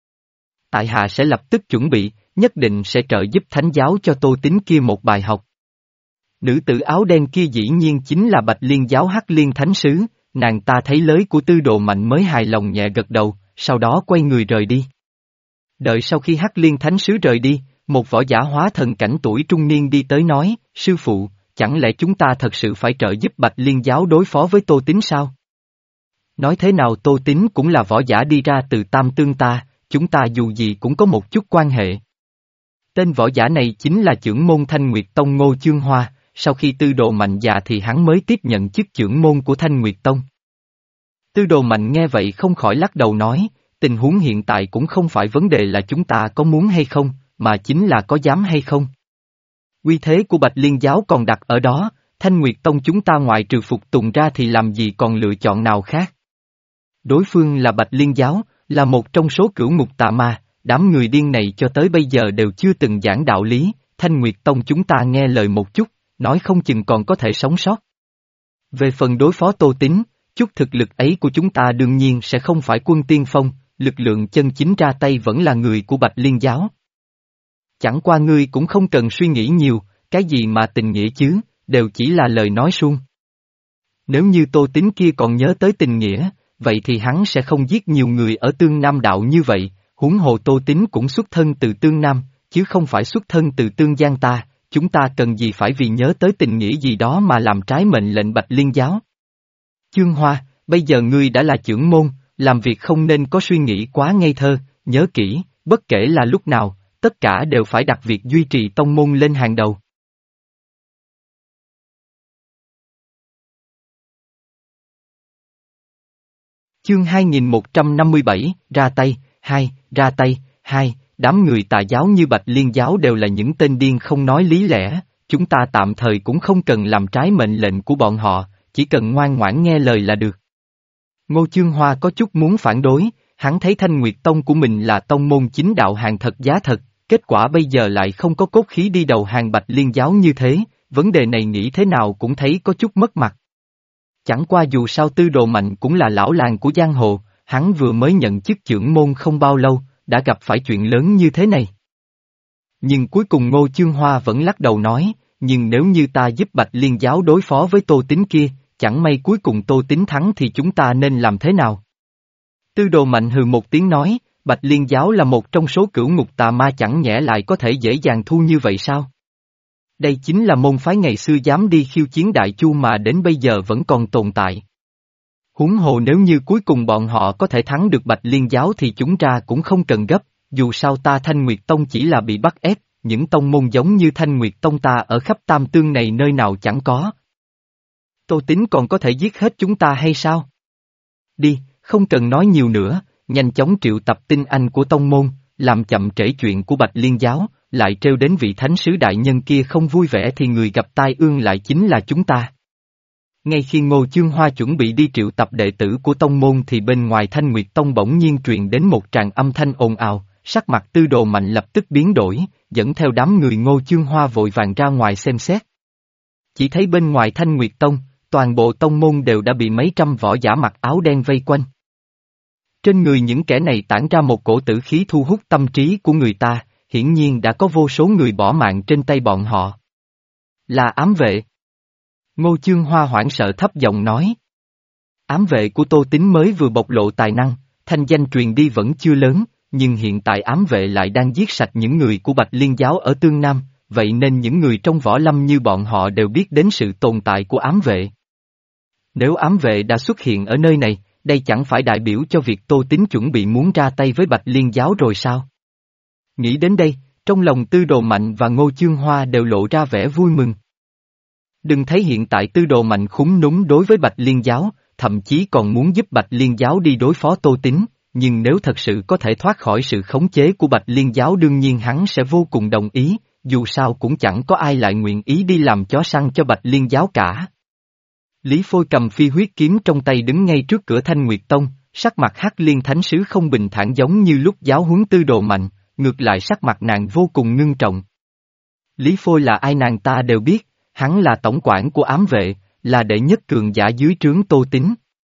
Tại hạ sẽ lập tức chuẩn bị, nhất định sẽ trợ giúp thánh giáo cho Tô Tín kia một bài học. Nữ tử áo đen kia dĩ nhiên chính là Bạch Liên giáo Hắc Liên Thánh sứ, nàng ta thấy lời của Tư Đồ Mạnh mới hài lòng nhẹ gật đầu, sau đó quay người rời đi. Đợi sau khi Hắc Liên Thánh sứ rời đi, một võ giả hóa thần cảnh tuổi trung niên đi tới nói, sư phụ, chẳng lẽ chúng ta thật sự phải trợ giúp Bạch Liên giáo đối phó với Tô Tín sao? Nói thế nào Tô Tín cũng là võ giả đi ra từ Tam Tương ta, chúng ta dù gì cũng có một chút quan hệ. Tên võ giả này chính là trưởng môn Thanh Nguyệt Tông Ngô Chương Hoa, sau khi Tư Đồ Mạnh già thì hắn mới tiếp nhận chức trưởng môn của Thanh Nguyệt Tông. Tư Đồ Mạnh nghe vậy không khỏi lắc đầu nói, tình huống hiện tại cũng không phải vấn đề là chúng ta có muốn hay không, mà chính là có dám hay không. Uy thế của Bạch Liên giáo còn đặt ở đó, Thanh Nguyệt Tông chúng ta ngoài trừ phục tùng ra thì làm gì còn lựa chọn nào khác. Đối phương là Bạch Liên giáo, là một trong số cửu ngục tà ma, đám người điên này cho tới bây giờ đều chưa từng giảng đạo lý, Thanh Nguyệt Tông chúng ta nghe lời một chút, nói không chừng còn có thể sống sót. Về phần đối phó Tô Tín, chút thực lực ấy của chúng ta đương nhiên sẽ không phải quân tiên phong, lực lượng chân chính ra tay vẫn là người của Bạch Liên giáo. Chẳng qua ngươi cũng không cần suy nghĩ nhiều, cái gì mà tình nghĩa chứ, đều chỉ là lời nói suông. Nếu như Tô Tín kia còn nhớ tới tình nghĩa, vậy thì hắn sẽ không giết nhiều người ở Tương Nam đạo như vậy, huống hồ Tô Tín cũng xuất thân từ Tương Nam, chứ không phải xuất thân từ Tương Giang ta, chúng ta cần gì phải vì nhớ tới tình nghĩa gì đó mà làm trái mệnh lệnh Bạch Liên giáo. Chương Hoa, bây giờ ngươi đã là trưởng môn, làm việc không nên có suy nghĩ quá ngây thơ, nhớ kỹ, bất kể là lúc nào, tất cả đều phải đặt việc duy trì tông môn lên hàng đầu. Chương hai nghìn một trăm năm mươi bảy, ra tay, hai, ra tay, hai, đám người tà giáo như Bạch Liên giáo đều là những tên điên không nói lý lẽ, chúng ta tạm thời cũng không cần làm trái mệnh lệnh của bọn họ, chỉ cần ngoan ngoãn nghe lời là được. Ngô Chương Hoa có chút muốn phản đối, hắn thấy Thanh Nguyệt Tông của mình là tông môn chính đạo hàng thật giá thật, kết quả bây giờ lại không có cốt khí đi đầu hàng Bạch Liên giáo như thế, vấn đề này nghĩ thế nào cũng thấy có chút mất mặt. Chẳng qua dù sao Tư Đồ Mạnh cũng là lão làng của giang hồ, hắn vừa mới nhận chức trưởng môn không bao lâu, đã gặp phải chuyện lớn như thế này. Nhưng cuối cùng Ngô Chương Hoa vẫn lắc đầu nói, nhưng nếu như ta giúp Bạch Liên giáo đối phó với Tô Tín kia, chẳng may cuối cùng Tô Tín thắng thì chúng ta nên làm thế nào? Tư Đồ Mạnh hừ một tiếng nói, Bạch Liên giáo là một trong số cửu ngục tà ma, chẳng nhẽ lại có thể dễ dàng thu như vậy sao? Đây chính là môn phái ngày xưa dám đi khiêu chiến Đại Chu mà đến bây giờ vẫn còn tồn tại. Huống hồ nếu như cuối cùng bọn họ có thể thắng được Bạch Liên giáo thì chúng ta cũng không cần gấp, dù sao ta Thanh Nguyệt Tông chỉ là bị bắt ép, những tông môn giống như Thanh Nguyệt Tông ta ở khắp Tam Tương này nơi nào chẳng có. Tô Tín còn có thể giết hết chúng ta hay sao? Đi, không cần nói nhiều nữa, nhanh chóng triệu tập tinh anh của tông môn, làm chậm trễ chuyện của Bạch Liên giáo, lại trêu đến vị thánh sứ đại nhân kia không vui vẻ thì người gặp tai ương lại chính là chúng ta. Ngay khi Ngô Chương Hoa chuẩn bị đi triệu tập đệ tử của tông môn thì bên ngoài Thanh Nguyệt Tông bỗng nhiên truyền đến một tràng âm thanh ồn ào, sắc mặt Tư Đồ Mạnh lập tức biến đổi, dẫn theo đám người Ngô Chương Hoa vội vàng ra ngoài xem xét. Chỉ thấy bên ngoài Thanh Nguyệt Tông, toàn bộ tông môn đều đã bị mấy trăm võ giả mặc áo đen vây quanh. Trên người những kẻ này tản ra một cổ tử khí thu hút tâm trí của người ta, hiển nhiên đã có vô số người bỏ mạng trên tay bọn họ. Là ám vệ. Ngô Chương Hoa hoảng sợ thấp giọng nói. Ám vệ của Tô Tín mới vừa bộc lộ tài năng, thanh danh truyền đi vẫn chưa lớn, nhưng hiện tại ám vệ lại đang giết sạch những người của Bạch Liên giáo ở Tương Nam, vậy nên những người trong võ lâm như bọn họ đều biết đến sự tồn tại của ám vệ. Nếu ám vệ đã xuất hiện ở nơi này, đây chẳng phải đại biểu cho việc Tô Tín chuẩn bị muốn ra tay với Bạch Liên giáo rồi sao? Nghĩ đến đây, trong lòng Tư Đồ Mạnh và Ngô Chương Hoa đều lộ ra vẻ vui mừng. Đừng thấy hiện tại Tư Đồ Mạnh khúm núm đối với Bạch Liên giáo, thậm chí còn muốn giúp Bạch Liên giáo đi đối phó Tô Tín, nhưng nếu thật sự có thể thoát khỏi sự khống chế của Bạch Liên giáo đương nhiên hắn sẽ vô cùng đồng ý, dù sao cũng chẳng có ai lại nguyện ý đi làm chó săn cho Bạch Liên giáo cả. Lý Phôi cầm phi huyết kiếm trong tay đứng ngay trước cửa Thanh Nguyệt Tông, sắc mặt Hắc Liên Thánh Sứ không bình thản giống như lúc giáo huấn Tư Đồ Mạnh, ngược lại sắc mặt nàng vô cùng ngưng trọng. Lý Phôi là ai nàng ta đều biết, hắn là tổng quản của ám vệ, là đệ nhất cường giả dưới trướng Tô Tín.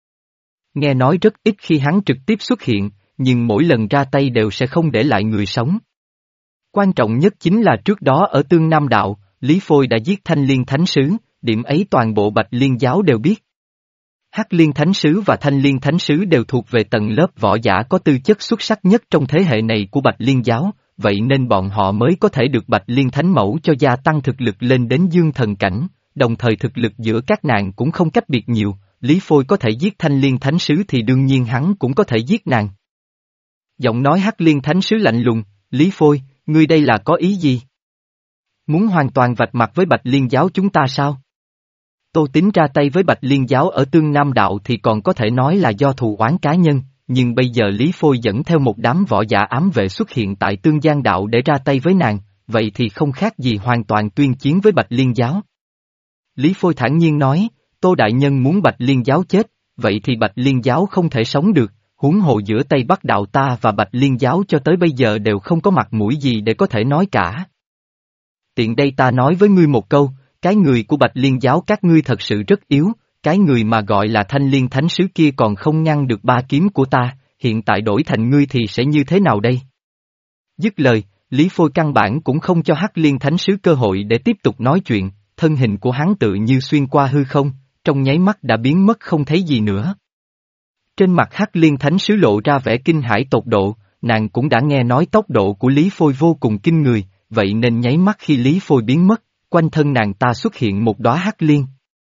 Nghe nói rất ít khi hắn trực tiếp xuất hiện, nhưng mỗi lần ra tay đều sẽ không để lại người sống. Quan trọng nhất chính là trước đó ở Tương Nam Đạo, Lý Phôi đã giết Thanh Liên Thánh Sứ, điểm ấy toàn bộ Bạch Liên giáo đều biết. Hắc Liên Thánh Sứ và Thanh Liên Thánh Sứ đều thuộc về tầng lớp võ giả có tư chất xuất sắc nhất trong thế hệ này của Bạch Liên giáo, vậy nên bọn họ mới có thể được Bạch Liên Thánh Mẫu cho gia tăng thực lực lên đến dương thần cảnh, đồng thời thực lực giữa các nàng cũng không cách biệt nhiều, Lý Phôi có thể giết Thanh Liên Thánh Sứ thì đương nhiên hắn cũng có thể giết nàng. Giọng nói Hắc Liên Thánh Sứ lạnh lùng, Lý Phôi, ngươi đây là có ý gì? Muốn hoàn toàn vạch mặt với Bạch Liên giáo chúng ta sao? Tô Tín ra tay với Bạch Liên giáo ở Tương Nam Đạo thì còn có thể nói là do thù oán cá nhân, nhưng bây giờ Lý Phôi dẫn theo một đám võ giả ám vệ xuất hiện tại Tương Giang Đạo để ra tay với nàng, vậy thì không khác gì hoàn toàn tuyên chiến với Bạch Liên giáo. Lý Phôi thản nhiên nói, Tô Đại Nhân muốn Bạch Liên giáo chết, vậy thì Bạch Liên giáo không thể sống được, huống hồ giữa Tây Bắc Đạo ta và Bạch Liên giáo cho tới bây giờ đều không có mặt mũi gì để có thể nói cả. Tiện đây ta nói với ngươi một câu, cái người của Bạch Liên giáo các ngươi thật sự rất yếu, cái người mà gọi là Thanh Liên Thánh Sứ kia còn không ngăn được ba kiếm của ta, hiện tại đổi thành ngươi thì sẽ như thế nào đây? Dứt lời, Lý Phôi căn bản cũng không cho Hắc Liên Thánh Sứ cơ hội để tiếp tục nói chuyện, thân hình của hắn tự như xuyên qua hư không, trong nháy mắt đã biến mất không thấy gì nữa. Trên mặt Hắc Liên Thánh Sứ lộ ra vẻ kinh hãi tột độ, nàng cũng đã nghe nói tốc độ của Lý Phôi vô cùng kinh người, vậy nên nháy mắt khi Lý Phôi biến mất, quanh thân nàng ta xuất hiện một đóa hắc liên.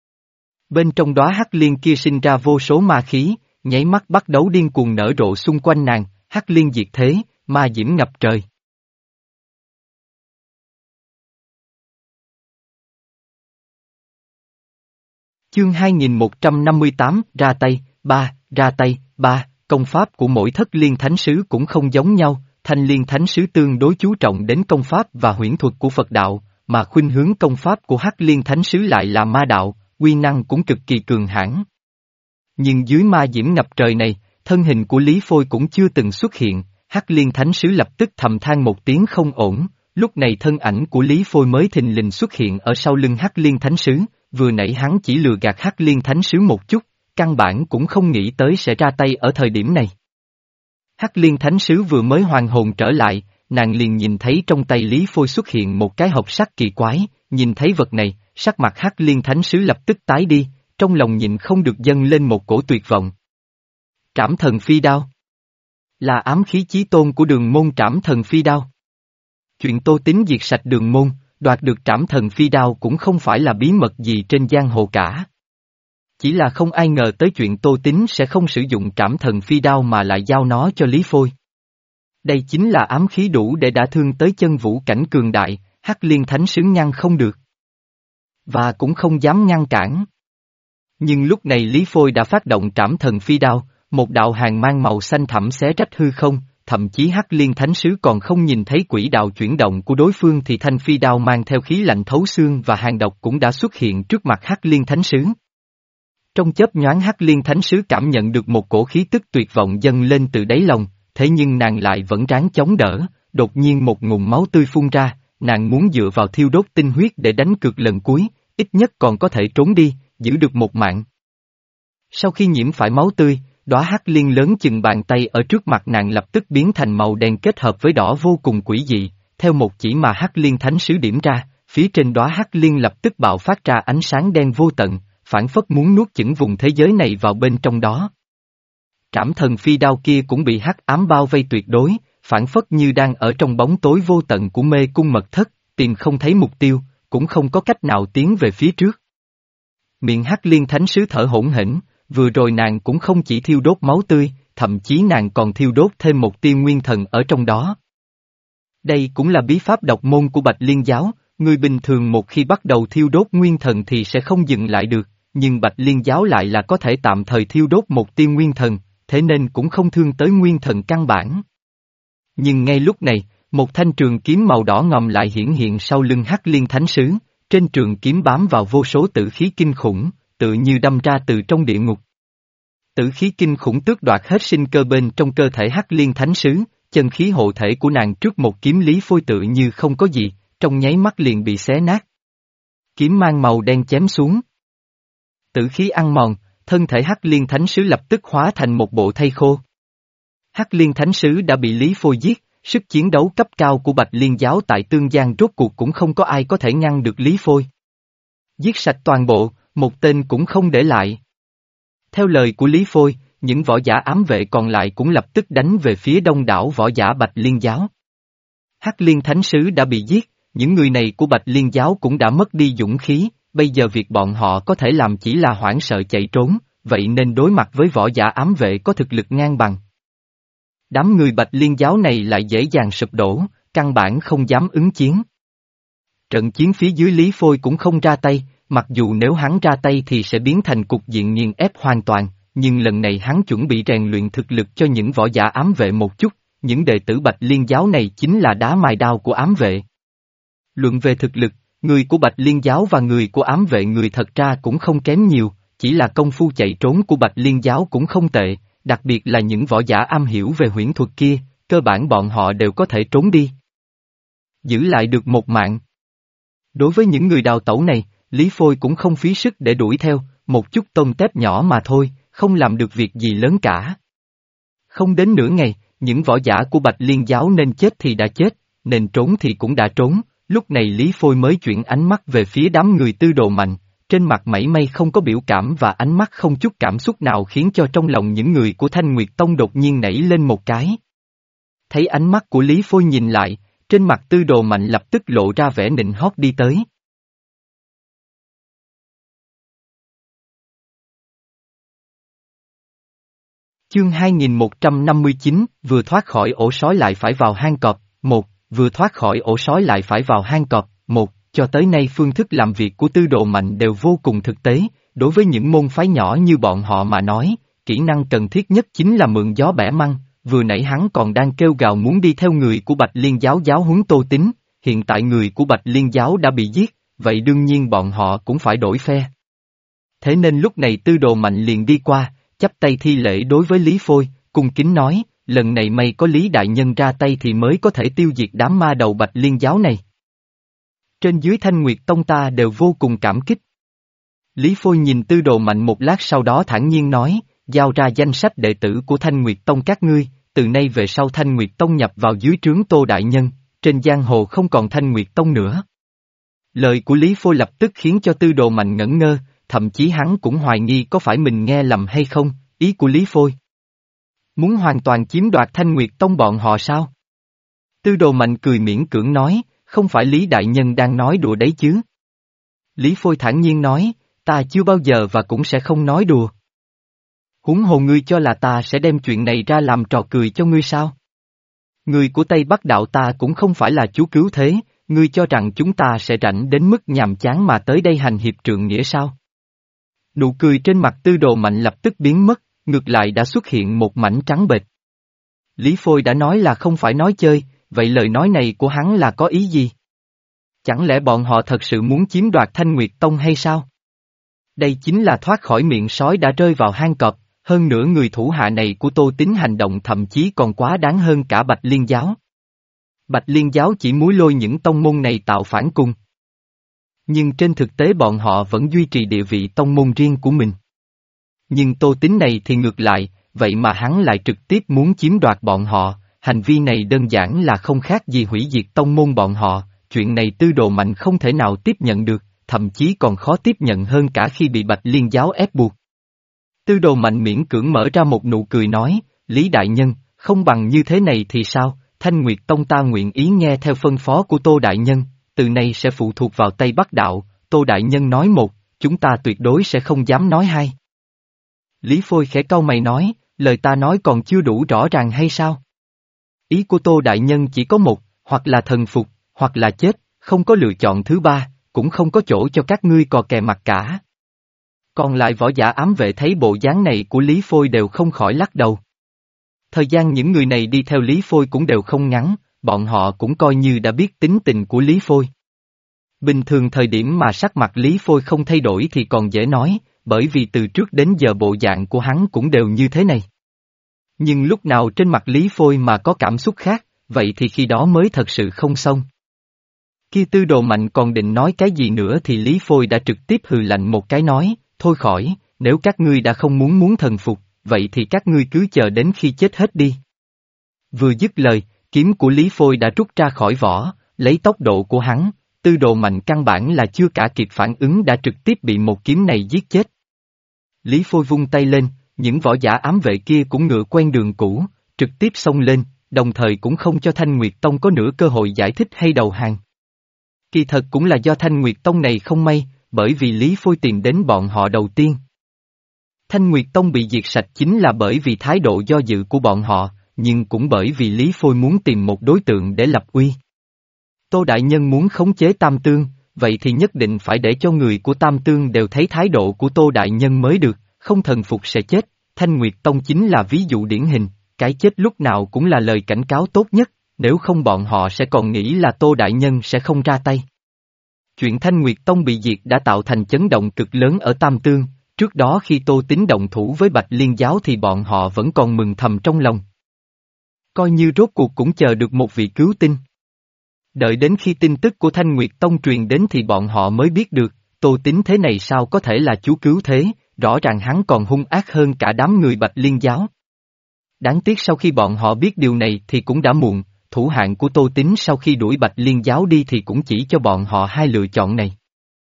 Bên trong đóa hắc liên kia sinh ra vô số ma khí, nháy mắt bắt đầu điên cuồng nở rộ xung quanh nàng, hắc liên diệt thế, ma diễm ngập trời. Chương hai nghìn một trăm năm mươi tám, ra tay, ba, ra tay, ba, công pháp của mỗi thất liên thánh sứ cũng không giống nhau, Thanh Liên Thánh Sứ tương đối chú trọng đến công pháp và huyễn thuật của Phật đạo, mà khuynh hướng công pháp của Hắc Liên Thánh Sứ lại là ma đạo, uy năng cũng cực kỳ cường hãn. Nhưng dưới ma diễm ngập trời này, thân hình của Lý Phôi cũng chưa từng xuất hiện, Hắc Liên Thánh Sứ lập tức thầm than một tiếng không ổn, Lúc này thân ảnh của Lý Phôi mới thình lình xuất hiện ở sau lưng Hắc Liên Thánh Sứ, vừa nãy hắn chỉ lừa gạt Hắc Liên Thánh Sứ một chút, căn bản cũng không nghĩ tới sẽ ra tay ở thời điểm này. Hắc Liên Thánh Sứ vừa mới hoàn hồn trở lại, nàng liền nhìn thấy trong tay Lý Phôi xuất hiện một cái hộp sắt kỳ quái, nhìn thấy vật này, sắc mặt Hắc Liên Thánh Sứ lập tức tái đi, trong lòng nhịn không được dâng lên một cổ tuyệt vọng. Trảm Thần Phi Đao là ám khí chí tôn của Đường Môn Trảm Thần Phi Đao. Chuyện Tô Tín diệt sạch Đường Môn, đoạt được Trảm Thần Phi Đao cũng không phải là bí mật gì trên giang hồ cả. Chỉ là không ai ngờ tới chuyện Tô Tín sẽ không sử dụng Trảm Thần Phi Đao mà lại giao nó cho Lý Phôi. Đây chính là ám khí đủ để đã thương tới chân vũ cảnh cường đại, Hắc Liên Thánh Sứ ngăn không được. Và cũng không dám ngăn cản. Nhưng lúc này Lý Phôi đã phát động Trảm Thần Phi Đao, một đạo hàn mang màu xanh thẳm xé rách hư không, thậm chí Hắc Liên Thánh Sứ còn không nhìn thấy quỹ đạo chuyển động của đối phương thì thanh phi đao mang theo khí lạnh thấu xương và hàn độc cũng đã xuất hiện trước mặt Hắc Liên Thánh Sứ. Trong chớp nhoáng Hắc Liên Thánh Sứ cảm nhận được một cổ khí tức tuyệt vọng dâng lên từ đáy lòng, thế nhưng nàng lại vẫn ráng chống đỡ, đột nhiên một ngụm máu tươi phun ra, nàng muốn dựa vào thiêu đốt tinh huyết để đánh cược lần cuối, ít nhất còn có thể trốn đi, giữ được một mạng. Sau khi nhiễm phải máu tươi, đóa hắc liên lớn chừng bàn tay ở trước mặt nàng lập tức biến thành màu đen kết hợp với đỏ vô cùng quỷ dị, theo một chỉ mà hắc liên thánh sứ điểm ra, phía trên đóa hắc liên lập tức bạo phát ra ánh sáng đen vô tận, phảng phất muốn nuốt chửng vùng thế giới này vào bên trong đó. Trảm thần phi đao kia cũng bị hắc ám bao vây tuyệt đối, phảng phất như đang ở trong bóng tối vô tận của mê cung mật thất, tìm không thấy mục tiêu, cũng không có cách nào tiến về phía trước. Miệng hắc liên thánh sứ thở hổn hển, vừa rồi nàng cũng không chỉ thiêu đốt máu tươi, thậm chí nàng còn thiêu đốt thêm một tia nguyên thần ở trong đó. Đây cũng là bí pháp độc môn của Bạch Liên giáo, người bình thường một khi bắt đầu thiêu đốt nguyên thần thì sẽ không dừng lại được, nhưng Bạch Liên giáo lại là có thể tạm thời thiêu đốt một tia nguyên thần, thế nên cũng không thương tới nguyên thần căn bản. Nhưng ngay lúc này, một thanh trường kiếm màu đỏ ngòm lại hiển hiện sau lưng hắc liên thánh sứ, trên trường kiếm bám vào vô số tử khí kinh khủng, tự như đâm ra từ trong địa ngục. Tử khí kinh khủng tước đoạt hết sinh cơ bên trong cơ thể hắc liên thánh sứ, chân khí hộ thể của nàng trước một kiếm lý phôi tự như không có gì, trong nháy mắt liền bị xé nát. Kiếm mang màu đen chém xuống. Tử khí ăn mòn, thân thể hắc liên thánh sứ lập tức hóa thành một bộ thây khô. Hắc liên thánh sứ đã bị Lý Phôi giết, sức chiến đấu cấp cao của Bạch Liên giáo tại Tương Giang rốt cuộc cũng không có ai có thể ngăn được Lý Phôi. Giết sạch toàn bộ, một tên cũng không để lại. Theo lời của Lý Phôi, những võ giả ám vệ còn lại cũng lập tức đánh về phía đông đảo võ giả Bạch Liên giáo. Hắc liên thánh sứ đã bị giết, những người này của Bạch Liên giáo cũng đã mất đi dũng khí, bây giờ việc bọn họ có thể làm chỉ là hoảng sợ chạy trốn, vậy nên đối mặt với võ giả ám vệ có thực lực ngang bằng. Đám người Bạch Liên giáo này lại dễ dàng sụp đổ, căn bản không dám ứng chiến. Trận chiến phía dưới Lý Phôi cũng không ra tay, mặc dù nếu hắn ra tay thì sẽ biến thành cục diện nghiền ép hoàn toàn, nhưng lần này hắn chuẩn bị rèn luyện thực lực cho những võ giả ám vệ một chút, những đệ tử Bạch Liên giáo này chính là đá mài đao của ám vệ. Luận về thực lực, người của Bạch Liên giáo và người của ám vệ người thật ra cũng không kém nhiều, chỉ là công phu chạy trốn của Bạch Liên giáo cũng không tệ, đặc biệt là những võ giả am hiểu về huyễn thuật kia, cơ bản bọn họ đều có thể trốn đi. Giữ lại được một mạng. Đối với những người đào tẩu này, Lý Phôi cũng không phí sức để đuổi theo, một chút tôm tép nhỏ mà thôi, không làm được việc gì lớn cả. Không đến nửa ngày, những võ giả của Bạch Liên giáo nên chết thì đã chết, nên trốn thì cũng đã trốn, lúc này Lý Phôi mới chuyển ánh mắt về phía đám người Tư Đồ Mạnh, trên mặt mảy may không có biểu cảm và ánh mắt không chút cảm xúc nào khiến cho trong lòng những người của Thanh Nguyệt Tông đột nhiên nảy lên một cái. Thấy ánh mắt của Lý Phôi nhìn lại, trên mặt Tư Đồ Mạnh lập tức lộ ra vẻ nịnh hót đi tới. Chương hai nghìn một trăm năm mươi chín, vừa thoát khỏi ổ sói lại phải vào hang cọp, một, vừa thoát khỏi ổ sói lại phải vào hang cọp, một, cho tới nay phương thức làm việc của Tư Đồ Mạnh đều vô cùng thực tế, đối với những môn phái nhỏ như bọn họ mà nói, kỹ năng cần thiết nhất chính là mượn gió bẻ măng, vừa nãy hắn còn đang kêu gào muốn đi theo người của Bạch Liên giáo giáo huấn Tô Tín, hiện tại người của Bạch Liên giáo đã bị giết, vậy đương nhiên bọn họ cũng phải đổi phe. Thế nên lúc này Tư Đồ Mạnh liền đi qua, chắp tay thi lễ đối với Lý Phôi, cung kính nói, lần này may có Lý Đại Nhân ra tay thì mới có thể tiêu diệt đám ma đầu Bạch Liên giáo này. Trên dưới Thanh Nguyệt Tông ta đều vô cùng cảm kích. Lý Phôi nhìn Tư Đồ Mạnh một lát sau đó thản nhiên nói, giao ra danh sách đệ tử của Thanh Nguyệt Tông các ngươi, từ nay về sau Thanh Nguyệt Tông nhập vào dưới trướng Tô Đại Nhân, trên giang hồ không còn Thanh Nguyệt Tông nữa. Lời của Lý Phôi lập tức khiến cho Tư Đồ Mạnh ngẩn ngơ, thậm chí hắn cũng hoài nghi có phải mình nghe lầm hay không, ý của Lý Phôi. Muốn hoàn toàn chiếm đoạt Thanh Nguyệt Tông bọn họ sao? Tư Đồ Mạnh cười miễn cưỡng nói, không phải Lý Đại Nhân đang nói đùa đấy chứ. Lý Phôi thản nhiên nói, ta chưa bao giờ và cũng sẽ không nói đùa. Huống hồ ngươi cho là ta sẽ đem chuyện này ra làm trò cười cho ngươi sao? Người của Tây Bắc đạo ta cũng không phải là chú cứu thế, ngươi cho rằng chúng ta sẽ rảnh đến mức nhàm chán mà tới đây hành hiệp trượng nghĩa sao? Nụ cười trên mặt Tư Đồ Mạnh lập tức biến mất, ngược lại đã xuất hiện một mảnh trắng bệch. Lý Phôi đã nói là không phải nói chơi, vậy lời nói này của hắn là có ý gì? Chẳng lẽ bọn họ thật sự muốn chiếm đoạt Thanh Nguyệt Tông hay sao? Đây chính là thoát khỏi miệng sói đã rơi vào hang cọp, hơn nữa người thủ hạ này của Tô Tín hành động thậm chí còn quá đáng hơn cả Bạch Liên giáo. Bạch Liên giáo chỉ múi lôi những tông môn này tạo phản cung. Nhưng trên thực tế bọn họ vẫn duy trì địa vị tông môn riêng của mình. Nhưng Tô Tín này thì ngược lại, vậy mà hắn lại trực tiếp muốn chiếm đoạt bọn họ, hành vi này đơn giản là không khác gì hủy diệt tông môn bọn họ, chuyện này Tư Đồ Mạnh không thể nào tiếp nhận được, thậm chí còn khó tiếp nhận hơn cả khi bị Bạch Liên giáo ép buộc. Tư Đồ Mạnh miễn cưỡng mở ra một nụ cười nói, Lý Đại Nhân, không bằng như thế này thì sao, Thanh Nguyệt Tông ta nguyện ý nghe theo phân phó của Tô Đại Nhân, từ nay sẽ phụ thuộc vào Tây Bắc đạo, Tô Đại Nhân nói một, chúng ta tuyệt đối sẽ không dám nói hai. Lý Phôi khẽ cau mày nói, lời ta nói còn chưa đủ rõ ràng hay sao? Ý của Tô Đại Nhân chỉ có một, hoặc là thần phục, hoặc là chết, không có lựa chọn thứ ba, cũng không có chỗ cho các ngươi cò kè mặt cả. Còn lại võ giả ám vệ thấy bộ dáng này của Lý Phôi đều không khỏi lắc đầu. Thời gian những người này đi theo Lý Phôi cũng đều không ngắn, bọn họ cũng coi như đã biết tính tình của Lý Phôi. Bình thường thời điểm mà sắc mặt Lý Phôi không thay đổi thì còn dễ nói, bởi vì từ trước đến giờ bộ dạng của hắn cũng đều như thế này. Nhưng lúc nào trên mặt Lý Phôi mà có cảm xúc khác, vậy thì khi đó mới thật sự không xong. Khi Tư Đồ Mạnh còn định nói cái gì nữa thì Lý Phôi đã trực tiếp hừ lạnh một cái nói, thôi khỏi, nếu các ngươi đã không muốn muốn thần phục, vậy thì các ngươi cứ chờ đến khi chết hết đi. Vừa dứt lời, kiếm của Lý Phôi đã rút ra khỏi vỏ, lấy tốc độ của hắn, Tư Đồ Mạnh căn bản là chưa cả kịp phản ứng đã trực tiếp bị một kiếm này giết chết. Lý Phôi vung tay lên, những võ giả ám vệ kia cũng ngựa quen đường cũ, trực tiếp xông lên, đồng thời cũng không cho Thanh Nguyệt Tông có nửa cơ hội giải thích hay đầu hàng. Kỳ thật cũng là do Thanh Nguyệt Tông này không may, bởi vì Lý Phôi tìm đến bọn họ đầu tiên. Thanh Nguyệt Tông bị diệt sạch chính là bởi vì thái độ do dự của bọn họ, nhưng cũng bởi vì Lý Phôi muốn tìm một đối tượng để lập uy. Tô Đại Nhân muốn khống chế Tam Tương, vậy thì nhất định phải để cho người của Tam Tương đều thấy thái độ của Tô Đại Nhân mới được, không thần phục sẽ chết, Thanh Nguyệt Tông chính là ví dụ điển hình, cái chết lúc nào cũng là lời cảnh cáo tốt nhất, nếu không bọn họ sẽ còn nghĩ là Tô Đại Nhân sẽ không ra tay. Chuyện Thanh Nguyệt Tông bị diệt đã tạo thành chấn động cực lớn ở Tam Tương, trước đó khi Tô Tín động thủ với Bạch Liên giáo thì bọn họ vẫn còn mừng thầm trong lòng. Coi như rốt cuộc cũng chờ được một vị cứu tinh. Đợi đến khi tin tức của Thanh Nguyệt Tông truyền đến thì bọn họ mới biết được, Tô Tín thế này sao có thể là chú cứu thế, rõ ràng hắn còn hung ác hơn cả đám người Bạch Liên giáo. Đáng tiếc sau khi bọn họ biết điều này thì cũng đã muộn, thủ hạng của Tô Tín sau khi đuổi Bạch Liên giáo đi thì cũng chỉ cho bọn họ hai lựa chọn này.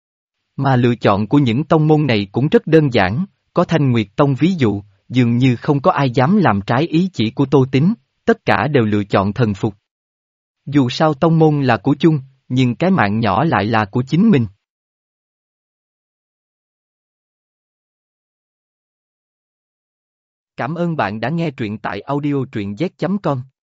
Mà lựa chọn của những tông môn này cũng rất đơn giản, có Thanh Nguyệt Tông ví dụ, dường như không có ai dám làm trái ý chỉ của Tô Tín, tất cả đều lựa chọn thần phục. Dù sao tông môn là của chung, nhưng cái mạng nhỏ lại là của chính mình. Cảm ơn bạn đã nghe truyện tại audio truyện z chấm com.